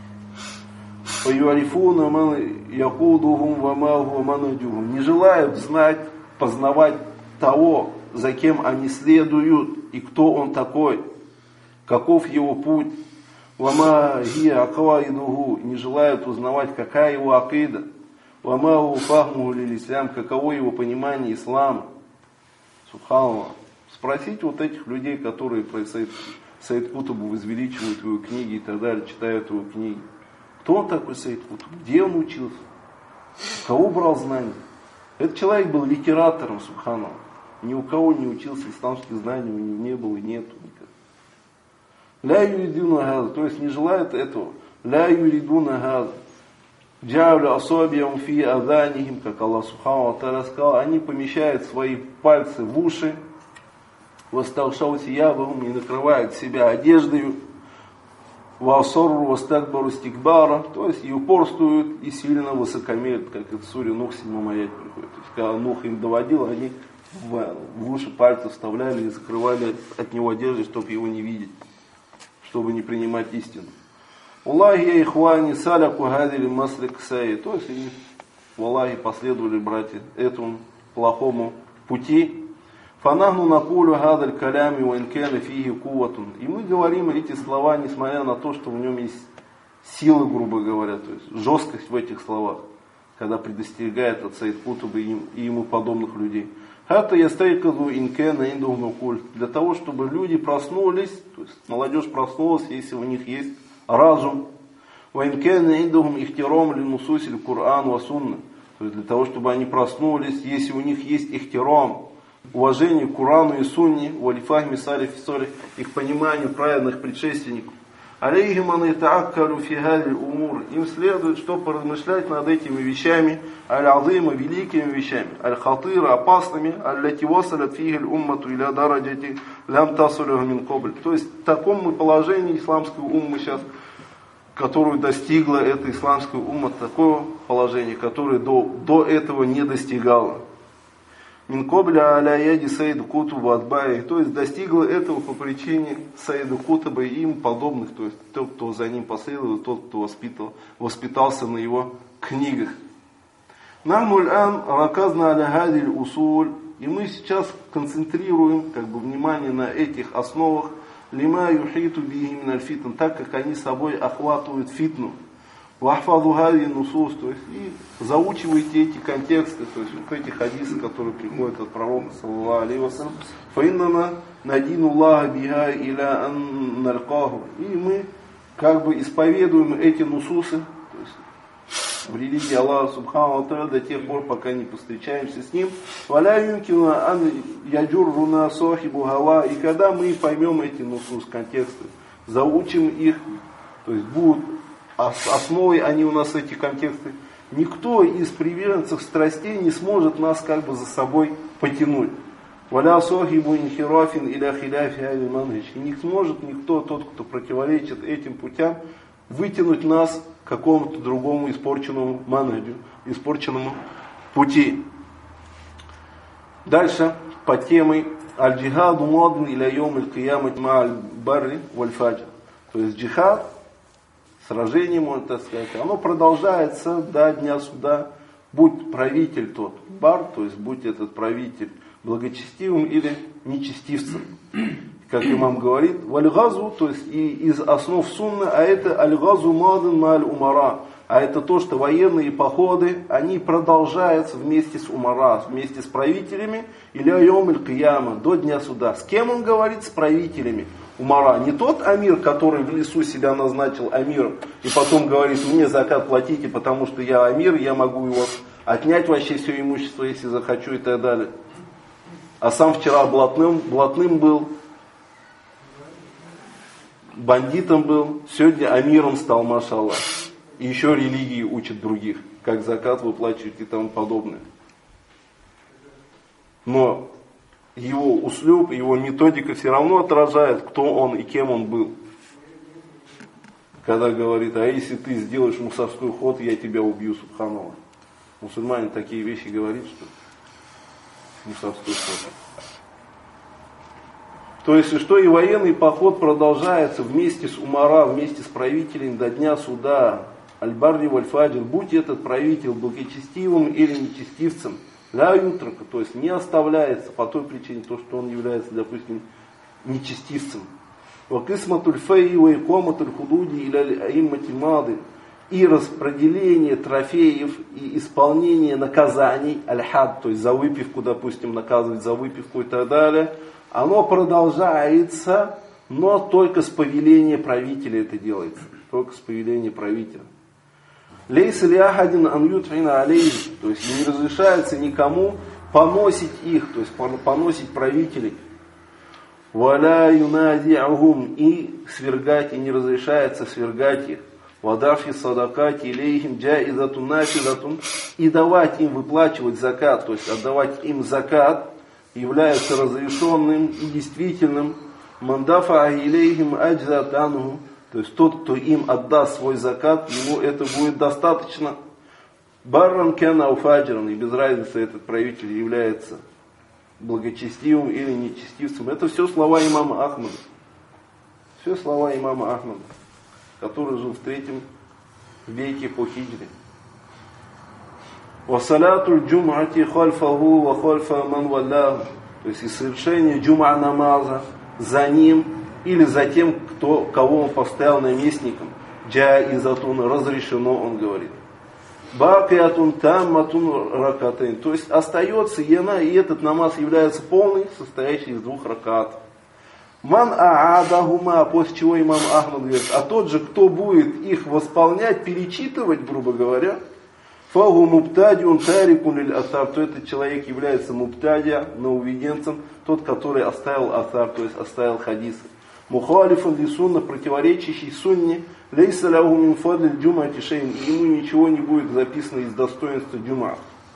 Паюарифуна ман якудухум вамаху манадюхум, не желают знать, познавать того, за кем они следуют и кто он такой, каков его путь. Вама гия акваидуху, не желают узнавать, какая его акида. Вама уфахму лилислям, каково его понимание ислама. Субханаллах. Спросите вот этих людей, которые про Сайид, Сайид Кутубу возвеличивают его книги и так далее, читают его книги. Кто он такой Сайид Кутуб? Где он учился? Кого брал знания? Этот человек был литератором, субханаллах. Ни у кого не учился, исламских знаний у него не было и нету никак. Ля юридуна газа, то есть не желает этого. Ля юридуна газа. Джавля асобиям фи аданихим, как Аллах Субхану ва Тааля сказал, они помещают свои пальцы в уши, васталшауси ябахум, и накрывают себя одеждою, васорру вастакбару стикбара, то есть и упорствуют, и сильно высокомерят, как это в суре Нух седьмом аяте приходит. То есть когда Нух им доводил, они в, в уши пальцы вставляли и закрывали от него одежду, чтобы его не видеть, чтобы не принимать истину. Аллахи я ихвани саляку гадили маслик саи, то есть они в Аллахе последовали, братья, этому плохому пути. Фанахну накулю гадаль калями уэнкены фиги куватун. И мы говорим эти слова, несмотря на то, что в нем есть сила, грубо говоря, то есть жесткость в этих словах, когда предостерегает от Сайид Кутуба и ему подобных людей. Это я стейкаду инкена индухнукуль. Для того, чтобы люди проснулись, то есть молодежь проснулась, если у них есть разум. Ваинкена индухум ихтиром линусусиль Кур'ан ва сунна. То есть для того, чтобы они проснулись, если у них есть ихтиром, уважение к Курану и Сунне, валифахми салиф солих, их пониманию праведных предшественников. Алейхим ан ятааккалю фи хазиль умур. Им следует, что поразмышлять над этими вещами, аль-азима, великими вещами, аль-хатыра, опасными, аль-лати васалят фигель уммату иля дараджати лям тасулюху мин кобль. То есть в таком положении исламской уммы сейчас, которую достигла эта исламская умма, такое положение, которое до, до этого не достигало. Минкобля аля яди Саиду Кутуба отбай, то есть достигла этого по причине Саиду Кутуба и им подобных, то есть тот, кто за ним последовал, тот, кто воспитал, воспитался на его книгах. Намуль ан раказна аля хадиль усуль, и мы сейчас концентрируем как бы внимание на этих основах, лима юхиту бихи миналь фитн, так как они собой охватывают фитну. Вахфаду хади нусус, то есть и заучивайте эти контексты, то есть вот эти хадисы, которые приходят от пророка саллаллаху алейхи ва саллям. Фаиннана надину Аллаха биха иля ан наркаху. И мы как бы исповедуем эти нусусы, то есть в религии Аллаха Субхану ва Тааля до тех пор, пока не повстречаемся с ним. Валя юмкина ан яджурруна сахибу гава. И когда мы поймем эти нусус, контексты, заучим их, то есть будут основой они у нас эти контексты, никто из приверженцев страстей не сможет нас как бы за собой потянуть. Валя сохибу инхирафин иля хиляфи алиманрич. И не сможет никто, тот, кто противоречит этим путям, вытянуть нас какому-то другому испорченному манхаджу, испорченному пути. Дальше по теме аль-джихаду мадн иля йом аль-киямат ма аль-барри валь-фаджр. То есть джихад, сражение, можно так сказать, оно продолжается до дня суда, будь правитель тот бар, то есть будь этот правитель благочестивым или нечестивцем. Как имам говорит, валь-газу, то есть и из основ сунны, а это аль-газу мадн ма аль-умара. А это то, что военные походы, они продолжаются вместе с умара, вместе с правителями, иля йом аль-кияма, до дня суда. С кем он говорит? С правителями умара. Не тот амир, который в лесу себя назначил амиром, и потом говорит, мне закат платите, потому что я амир, я могу его отнять вообще все имущество, если захочу и так далее. А сам вчера блатным, блатным был, бандитом был, сегодня амиром стал, машаллах. И еще религии учат других, как закат выплачивать и тому подобное. Но его услюб, его методика все равно отражает, кто он и кем он был. Когда говорит, а если ты сделаешь мусорской ход, я тебя убью, субханаллах. Мусульмане такие вещи говорят, что мусорской ход. То есть, что и военный поход продолжается вместе с умара, вместе с правителем до дня суда. Аль-барри валь-фаджр, будь этот правитель благочестивым или нечестивцем, ля ютрака, то есть не оставляется по той причине, то, что он является, допустим, нечестивцем. Вакисматуль фей ва икоматуль худуди иля аиммати мады, и распределение трофеев и исполнение наказаний, аль-хад, то есть за выпивку, допустим, наказывать за выпивку и так далее, оно продолжается, но только с повеления правителя это делается, только с повеления правителя. Лейса ли ахадин ан ютфина алейхи, то есть не разрешается никому поносить их, то есть поносить правителей. Валя юнади'ахум, и свергать, и не разрешается свергать их. Вадафи садакати илейхим джаизатун нафизатун, и давать им выплачивать закат, то есть отдавать им закат, является разрешенным и действительным. Мандафа илейхим аджзатанху, то есть тот, кто им отдаст свой закат, ему это будет достаточно. Барран кана уфаджран, и без разницы этот правитель является благочестивым или нечестивцем. Это все слова имама Ахмада. Все слова имама Ахмада, который жил в третьем веке по хиджре. Вассалятуль джум'ати хальфаху ва хальфа ман валлаху, то есть и совершение джум'a намаза за ним или за тем, кто, кого он поставил наместником. Джаизатун, разрешено, он говорит. Бакиатун тамматун ракатайн, то есть остается и она, и этот намаз является полный, состоящий из двух ракатов. Ман аадахума, после чего имам Ахмад говорит, а тот же, кто будет их восполнять, перечитывать, грубо говоря, фагу муптадиун тарикун лиль асар, то этот человек является муптадия, нововведенцем, тот, который оставил асар, то есть оставил хадисы. Мухалифун ли сунна, противоречащий сунне, лейса ляху мин фадлиль джум'ати шейн, ему ничего не будет записано из достоинства джум'а.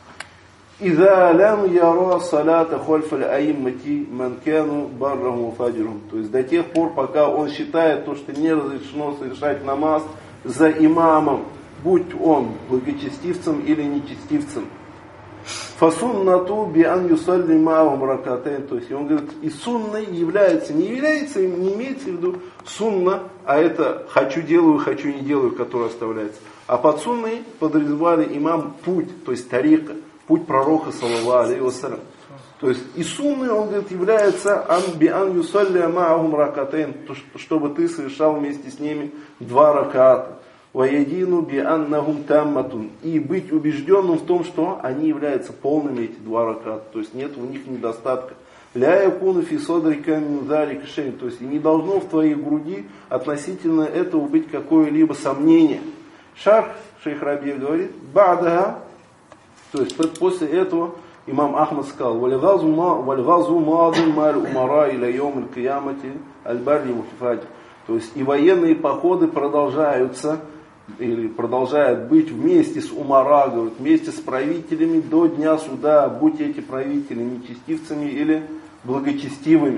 Иза лям яра салата хальфаль аиммати манкану барраху фаджраху, то есть до тех пор, пока он считает то, что не разрешено совершать намаз за имамом, будь он благочестивцем или нечестивцем. Фасуннату биан юсалли маахум ракатайн, то есть он говорит, и сунной является, не является, не имеется в виду сунна, а это хочу делаю, хочу не делаю, который оставляется. А под сунной подразумевали имам путь, то есть тарика, путь пророка саллаллаху алейхи вассалям. То есть и сунной, он говорит, является ан биан юсалли маахум ракатайн, чтобы ты совершал вместе с ними два раката. Ваядину бианнахум тамматун, и быть убежденным в том, что они являются полными, эти два раката, то есть нет у них недостатка. Ля якуну фи содрика мин залика шей, то есть и не должно в твоей груди относительно этого быть какое-либо сомнение. Шарх шейх Раби говорит, ба'даха, то есть после этого имам Ахмад сказал, вальгазу маадун маль умара иля йом аль-киямати аль-барри валь-фаджр, то есть и военные походы продолжаются, или продолжают быть вместе с умара, говорит, вместе с правителями до дня суда, будь эти правители нечестивцами или благочестивыми.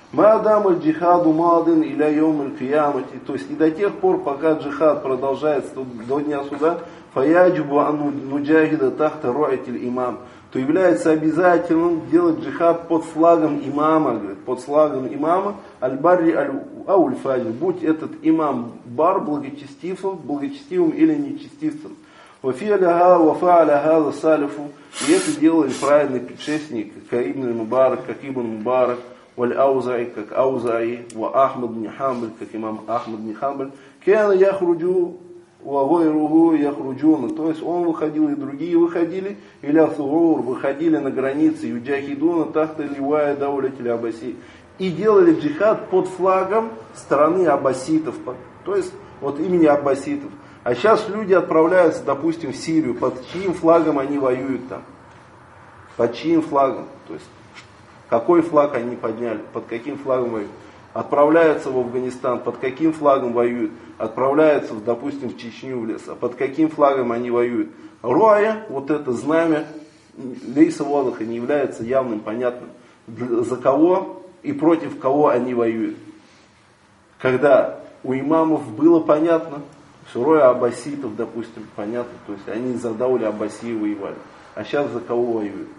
Маадам аль-джихаду мадин иля йом аль-киямати. То есть и до тех пор, пока джихад продолжается до дня суда, фаяджибу ан нуджахида тахта ру'атиль имам. То является обязательным делать джихад под флагом имама, говорит, под флагом имама, аль-барри аль-ауль-фаджи, будь этот имам бар благочестивым, благочестивым или нечестивцем. Вафи'аляха вафа'аляха ласалифу, и это делали праведные предшественники, как Ибн Мубарак, как Ибн Мубарак, валь-аузаи, как Аузаи, ва Ахмад бн Хамбаль, как имам Ахмад бн Хамбаль, кяна яхруджу вагойругу яхруджуна, то есть он выходил и другие выходили, или ахтурур, выходили на границы, юджахидуна тахта ливая даулятиля абаси, и делали джихад под флагом стороны аббаситов, то есть вот имени аббаситов. А сейчас люди отправляются, допустим, в Сирию, под чьим флагом они воюют там, под чьим флагом, то есть какой флаг они подняли, под каким флагом воюют. Отправляются в Афганистан, под каким флагом воюют, отправляются, допустим, в Чечню, в лес, а под каким флагом они воюют. Руая, вот это знамя, лейса вадаха, не является явным, понятным, за кого и против кого они воюют. Когда у имамов было понятно, что руая аббаситов, допустим, понятно, то есть они за Дауля Аббасии воевали, а сейчас за кого воюют.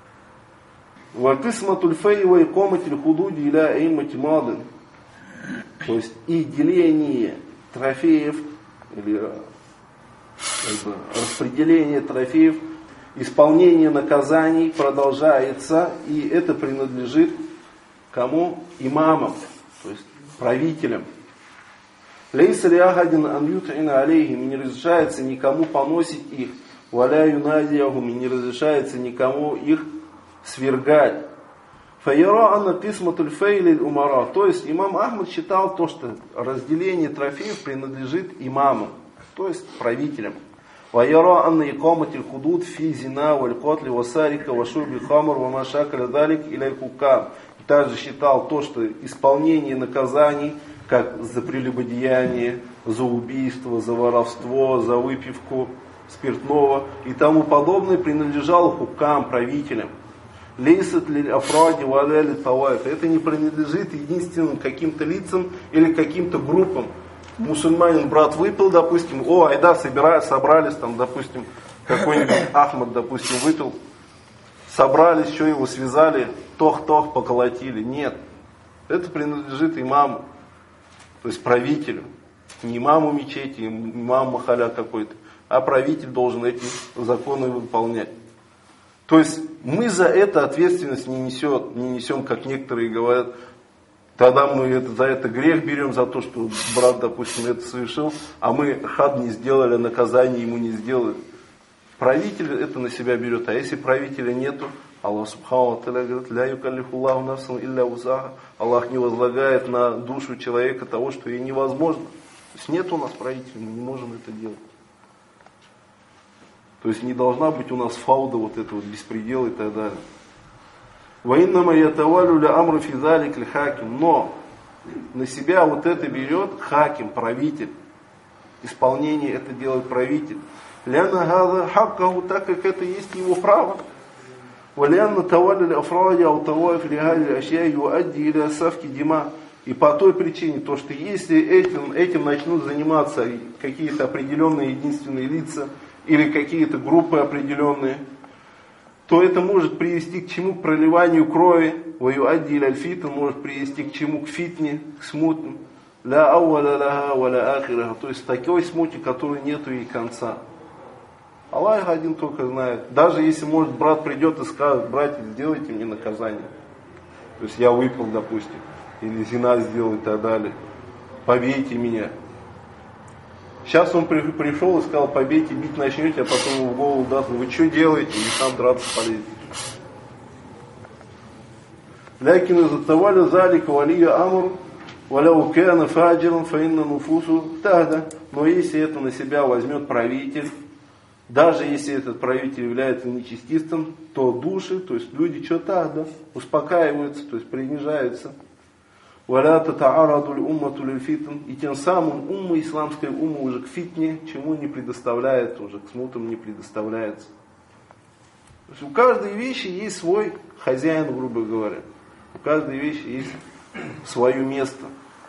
Вакисматуль фейва и коматиль худуди иля эймати мадын. То есть и деление трофеев, или как бы, распределение трофеев, исполнение наказаний продолжается, и это принадлежит кому? Имамам, то есть правителям. Лейса ли ахадин ан ют'ина алейхим, не разрешается никому поносить их, валя юнадиахум, не разрешается никому их свергать. Фаяра анна кисматуль фейли умара. То есть имам Ахмад считал то, что разделение трофеев принадлежит имаму, то есть правителям. Фаяра анна икаматиль худуд фи зина валь котли васарика вашурби хамар вамашакаля далик иляй кукам. Также считал то, что исполнение наказаний, как за прелюбодеяние, за убийство, за воровство, за выпивку спиртного и тому подобное, принадлежало хукам, правителям. Лейсат ли афради валяли тавайф. Это не принадлежит единственным каким-то лицам или каким-то группам. Мусульманин брат выпил, допустим, о, айда, собирают, собрались, там, допустим, какой-нибудь Ахмад, допустим, выпил, собрались, что его связали, тох-тох, поколотили. Нет, это принадлежит имаму, то есть правителю. Не имаму мечети, имам махаля какой-то, а правитель должен эти законы выполнять. То есть мы за это ответственность не несем, не несем, как некоторые говорят, тогда мы это, за это грех берем, за то, что брат, допустим, это совершил, а мы хад не сделали, наказание ему не сделали. Правитель это на себя берет, а если правителя нету, Аллах субхану ва тааля говорит, ля юкаллифуллаху нафсан илля вусаха, Аллах не возлагает на душу человека того, что ей невозможно. То есть нет у нас правителя, мы не можем это делать. То есть не должна быть у нас фауда, вот это вот беспредел и так далее. Ваиннама ятавалю ля амру фи залик ль хаким. Но на себя вот это берет хаким, правитель. Исполнение это делает правитель. Ляна газа хаккаху, так как это есть его право. Валяна тавалю ля афради аутаваев лигади ашья юадди или асавки дима. И по той причине, то, что если этим, этим начнут заниматься какие-то определенные единственные лица, или какие-то группы определенные, то это может привести к чему? К проливанию крови, ваюадди иль аль-фитн, может привести к чему? К фитне, к смутам, ля ауаля ляха валя ахираха, то есть такой смуте, которой нету и конца. Аллах один только знает. Даже если, может, брат придет и скажет, братья, сделайте мне наказание. То есть я выпил, допустим, или зина сделал и так далее. Побейте меня. Сейчас он при, пришел и сказал, побейте, бить начнете, а потом ему в голову даст, вы что делаете, и сам драться полезете. Лякин изаттаваля залика валия амур, валя укена фаджиран фаинна нуфусу тагда. Но если это на себя возьмет правитель, даже если этот правитель является нечестивцем, то души, то есть люди что тагда, успокаиваются, то есть принижаются. Валя татаарадуль уммату лиль фитн. И тем самым умма, исламская умма уже к фитне, чему не предоставляет, уже к смутам не предоставляется. То есть у каждой вещи есть свой хозяин, грубо говоря. У каждой вещи есть свое место.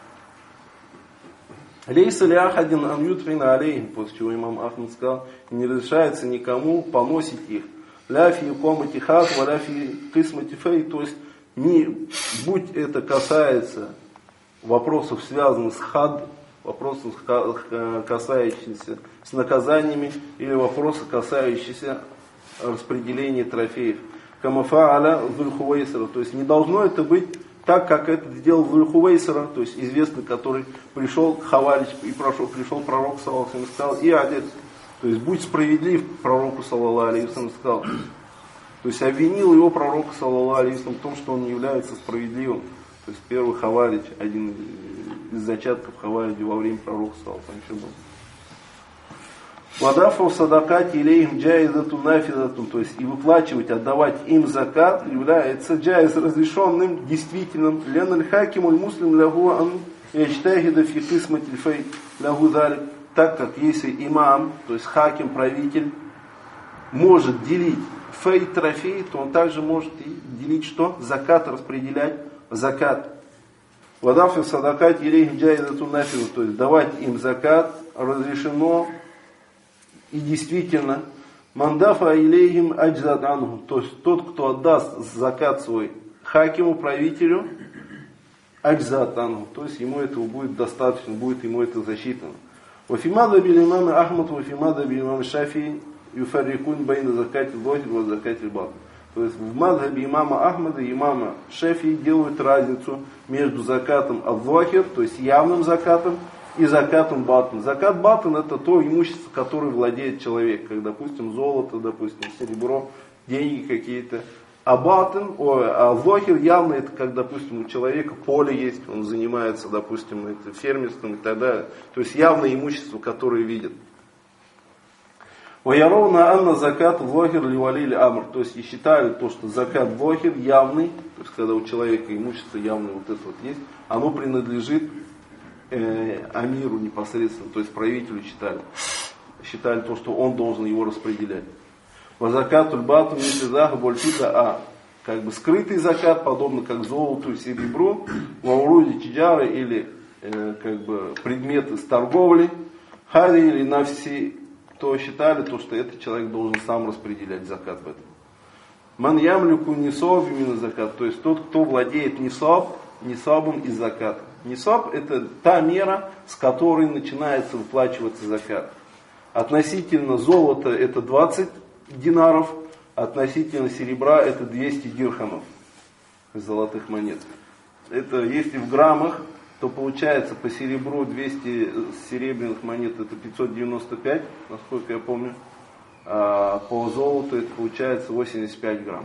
Лейса ли ахадин ан ютрина алейхим, после чего имам Ахмад сказал, не разрешается никому поносить их. Ля фи комати хат, ва ля фи кисмати фей, то есть не, будь это касается вопросов, связанных с хад, вопросов, касающихся с наказаниями, или вопросы, касающиеся распределения трофеев. Камафа аля Зуль-Хувайсара, то есть не должно это быть так, как это сделал Зуль-Хувайсара, то есть известный, который пришел к Хаварич, и прошел, пришел пророк, саллаллаху алейхи ва саллям, сказал, и одет, то есть будь справедлив, пророку, саллаллаху алейхи ва саллям, сказал. То есть обвинил его пророк, саллаллаху алейхи ва саллям, в том, что он не является справедливым. То есть первый Хаварич, один из зачатков Хавариджа во время пророка, саллаллаху алейхи ва саллям. Вадафу садакати илейхим джаизату нафизату, то есть и выплачивать, отдавать им закат является джаиз разрешенным, действительным. Леналь хакимуль муслим лягу ан ячтагида фи кисматиль фей лягу залик, так как если имам, то есть хаким, правитель, может делить фей трофей, то он также может и делить что? Закат, распределять закат. Вадафу садакати илейхим джаизату нафизату, то есть давать им закат разрешено. И действительно, мандафа илейхим аджзад анху, то есть тот, кто отдаст закат свой хакиму, правителю, аджзад анху, то есть ему этого будет достаточно, будет ему это засчитано. Вафимада бил имам Ахмад, вафимада бил имам Шафии, юфаррикун байна закати лохир ва закати бат. То есть в мадхабе имама Ахмада и имама Шафии делают разницу между закатом ав-лохир, то есть явным закатом, и закатом батан. Закат батан — это то имущество, которое владеет человек, как, допустим, золото, допустим, серебро, деньги какие-то. А батан, о, а лохир явно это, как, допустим, у человека поле есть, он занимается, допустим, это, фермерством и так далее. То есть явное имущество, которое видит. Ваяровна анна закат лохир ливалили амр. То есть и считали то, что закат лохир явный, то есть когда у человека имущество явное вот это вот есть, оно принадлежит амиру непосредственно, то есть правителю считали, считали то, что он должен его распределять. Вазакатуль бату мисизаха больфита а, как бы скрытый закат, подобно как золоту и серебру, вауруди чиджары или э, как бы предметы с торговли, хари или навси, то считали то, что этот человек должен сам распределять закат в этом. Ман ямлюку нисаб именно закат, то есть тот, кто владеет нисаб, нисабом из заката. Нисаб — это та мера, с которой начинается выплачиваться закат. Относительно золота это двадцать динаров, относительно серебра это двести дирхамов золотых монет. Это если в граммах, то получается по серебру двести серебряных монет это пятьсот девяносто пять, насколько я помню. А по золоту это получается восемьдесят пять грамм.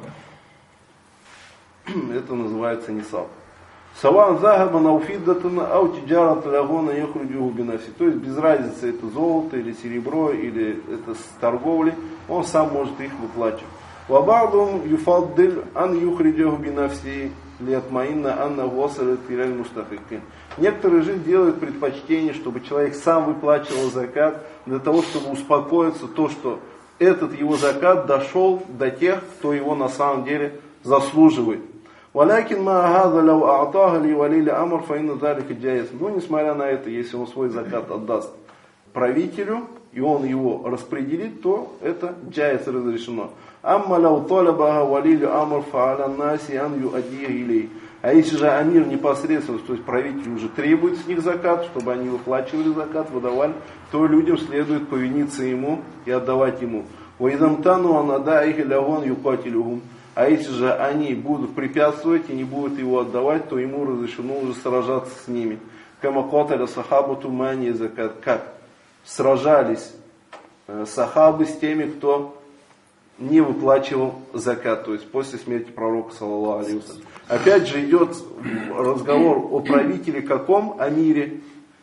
Это называется нисаб. Саван захаба науфиддатана аутиджарат лягона яхруджуху бинафси. То есть без разницы, это золото или серебро, или это с торговли, он сам может их выплачивать. Вабадум юфаддиль ан юхриджуху бинафси лиатмаинна анна восалят филяль мустахикин. Некоторые же делают предпочтение, чтобы человек сам выплачивал закат, для того, чтобы успокоиться то, что этот его закат дошел до тех, кто его на самом деле заслуживает. Валякин маагаза лау аатаха ли валили амр фаинна залика джаиз. Но несмотря на это, если он свой закат отдаст правителю, и он его распределит, то это джаиз разрешено. Амма лау талабаха валили амр фааля наси ан юадия илей. А если же амир непосредственно, то есть правитель уже требует с них закат, чтобы они выплачивали закат, выдавали, то людям следует повиниться ему и отдавать ему. Ваидамтану анадаихи лягон юкатилюхум. А если же они будут препятствовать и не будут его отдавать, то ему разрешено уже сражаться с ними. Камакоталя сахабату мани закат. Как сражались сахабы с теми, кто не выплачивал закат, то есть после смерти пророка, саллаллаху алейхи ва саллям. Опять же идет разговор о правителе каком? Амире,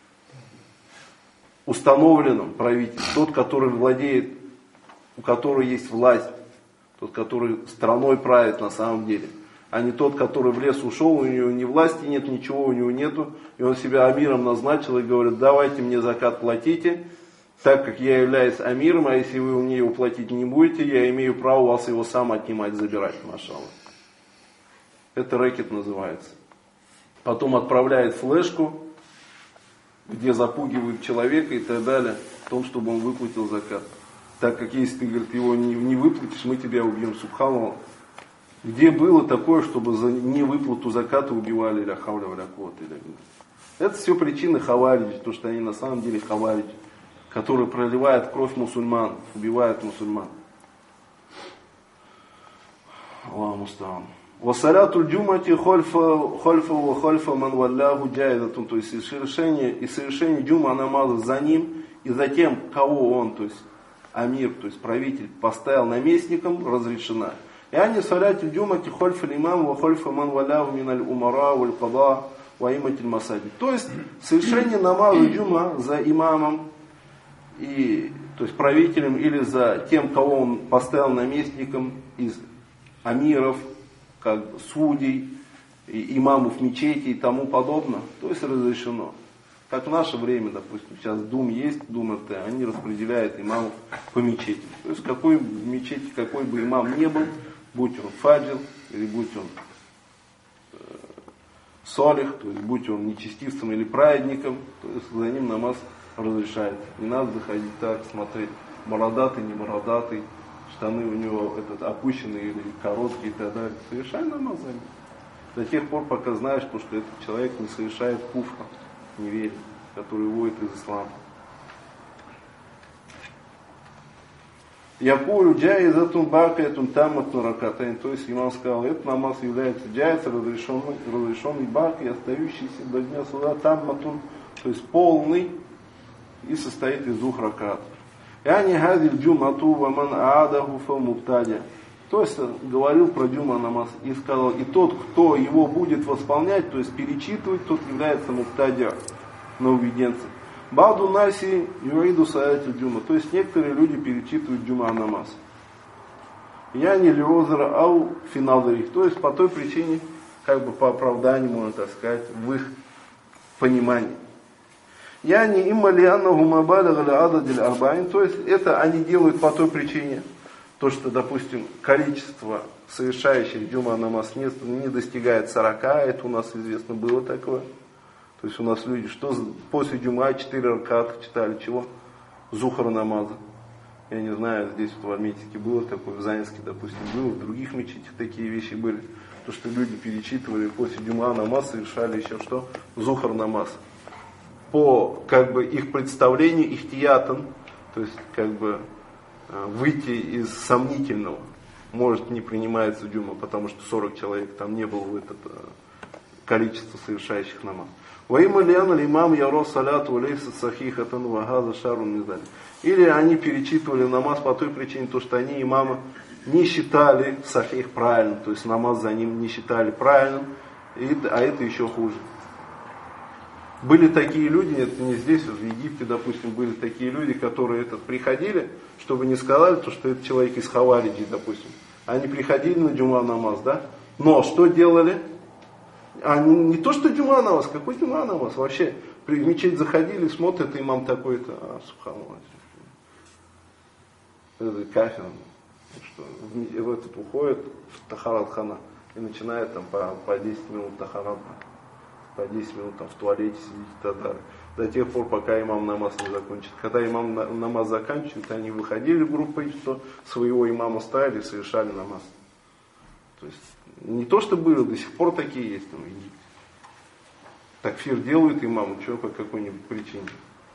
установленном правителе. Тот, который владеет, у которого есть власть. Тот, который страной правит на самом деле. А не тот, который в лес ушел, у него ни власти нет, ничего у него нету. И он себя амиром назначил и говорит, давайте мне закат платите, так как я являюсь амиром, а если вы мне его платить не будете, я имею право у вас его сам отнимать, забирать, машаллах. Это рэкет называется. потом отправляет флешку, где запугивают человека и так далее, в том, чтобы он выплатил закат. Так как если ты, говорит, его не, не выплатишь, мы тебя убьем. Субханаллах. Где было такое, чтобы за невыплату заката убивали ля хауля ва ля куввата илля билля? Это все причины хавариджи, то что они на самом деле хавариджи, которые проливают кровь мусульман, убивают мусульман. Аллаху мустаан. Вассаляту джумати хольфа хольфа ва хольфа ман валляху джайдатун, то есть и совершение, и совершение джума намаза за ним и за тем, кого он, то есть амир, то есть правитель, поставил наместником, разрешена. И они саляти джумати хольфа имам ва хольфа ман валляху миналь умара валь када ва иматиль масаджид. То есть совершение намаза джума за имамом, и, то есть правителем, или за тем, кого он поставил наместником из амиров, как судей, и имамов мечети и тому подобное, то есть разрешено. Как в наше время, допустим, сейчас Дум есть, Дум это, они распределяют имамов по мечети. То есть какой мечети, какой бы имам ни был, будь он фаджил, или будь он э, солих, то есть будь он нечестивцем или праведником, то есть за ним намаз разрешается. Не надо заходить так, смотреть, бородатый, не бородатый, штаны у него этот, опущенные или короткие и так далее. Совершай намаз за ним. До тех пор, пока знаешь, что этот человек не совершает куфра, неверие, который выводит из ислама. Якулю джаизатун бакиятун тамматун ракатайн. То есть имам сказал, этот намаз является джаиз, разрешенный, разрешенный баки, остающийся до дня суда тамматун, то есть полный и состоит из двух ракат. Яни хазиль джумату ваман аадаху фа мубтадя. То есть говорил про джума намаз и сказал, и тот, кто его будет восполнять, то есть перечитывать, тот является мубтадя, нововведенцем. Баду наси юриду саяти джума. То есть некоторые люди перечитывают джума намаз. Яни лиозара ау финалдарих. То есть по той причине, как бы по оправданию, можно так сказать, в их понимании. Яни имма лианнаху мабалага ля ададиль арбаин. То есть это они делают по той причине, то, что, допустим, количество совершающих джума намаз не, не достигает сорока, это у нас известно было такое. То есть у нас люди, что после джума четыре раката читали, чего? Зухар намаза. Я не знаю, здесь вот в Арметике было такое, в Занинске, допустим, было, в других мечетях такие вещи были. То, что люди перечитывали после джума намаз, совершали еще что? Зухар намаз. По, как бы, их представлению, ихтиятан, то есть, как бы, выйти из сомнительного, может, не принимается джума, потому что сорок человек там не было в это количество совершающих намаз. Имам яро саляту лейса сахихатан вагаза шарун низали. Или они перечитывали намаз по той причине, то, что они имама не считали сахих правильным, то есть намаз за ним не считали правильным, и, а это еще хуже. Были такие люди, это не здесь, вот в Египте, допустим, были такие люди, которые этот, приходили, чтобы не сказали, то, что это человек из хавариджи, допустим. Они приходили на джума намаз, да? Но что делали? Они не то, что джума намаз, какой джума намаз? Вообще, в мечеть заходили, смотрят, имам такой-то, а, субханаллах. Это кафир, что в этот уходит в тахарат хана и начинает там по, по десять минут тахарат. По десять минут там в туалете сидеть и так далее. До тех пор, пока имам намаз не закончит. Когда имам на, намаз заканчивает, они выходили группой, что своего имама ставили и совершали намаз. То есть не то, что было, до сих пор такие есть там в Египте. Такфир делают имаму, что по какой-нибудь причине.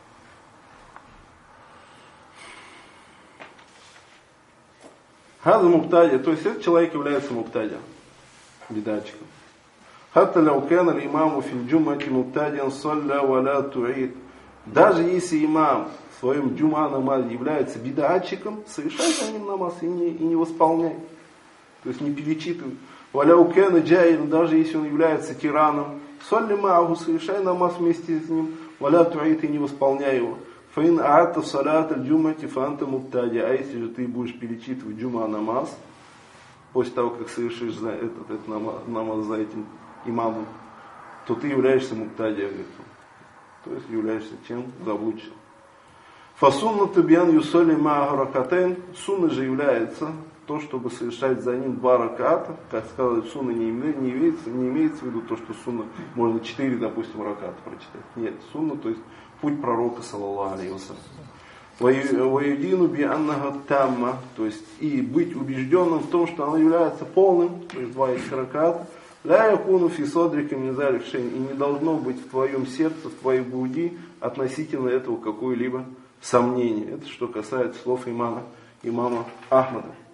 Хаза муптадя, то есть этот человек является муптадя, бедачиком. Хатта ляу кана имаму фил джумати муптадиан салля валя туид. Даже если имам в своем джума намазе является бидатчиком, совершай за ним намаз и не, и не восполняй. То есть не перечитывай. Валя кана джаин, даже если он является тираном, салли мааху, совершай намаз вместе с ним, валя туид, и не восполняй его. Фаин аата салят аль-джумати фанта муптади. А если же ты будешь перечитывать джума намаз, после того, как совершишь за этот, этот намаз, намаз за этим имамом, то ты являешься муптади, то есть являешься чем? Заблудшим. Фасуннату бьян юсоли маагаракатен. Сунна же является то, чтобы совершать за ним два раката. Как сказали, сунна не, не, имеется, не имеется в виду то, что сунна можно четыре, допустим, раката прочитать. Нет, сунна, то есть путь пророка, саллаллаху алейхи вассалям. Ваюдину би аннага тамма, то есть и быть убежденным в том, что оно является полным, то есть два этих раката. Ля якуну фи содрика мин залик шейн, и не должно быть в твоем сердце, в твоей груди относительно этого какое-либо сомнение. Это что касается слов имама, имама Ахмада.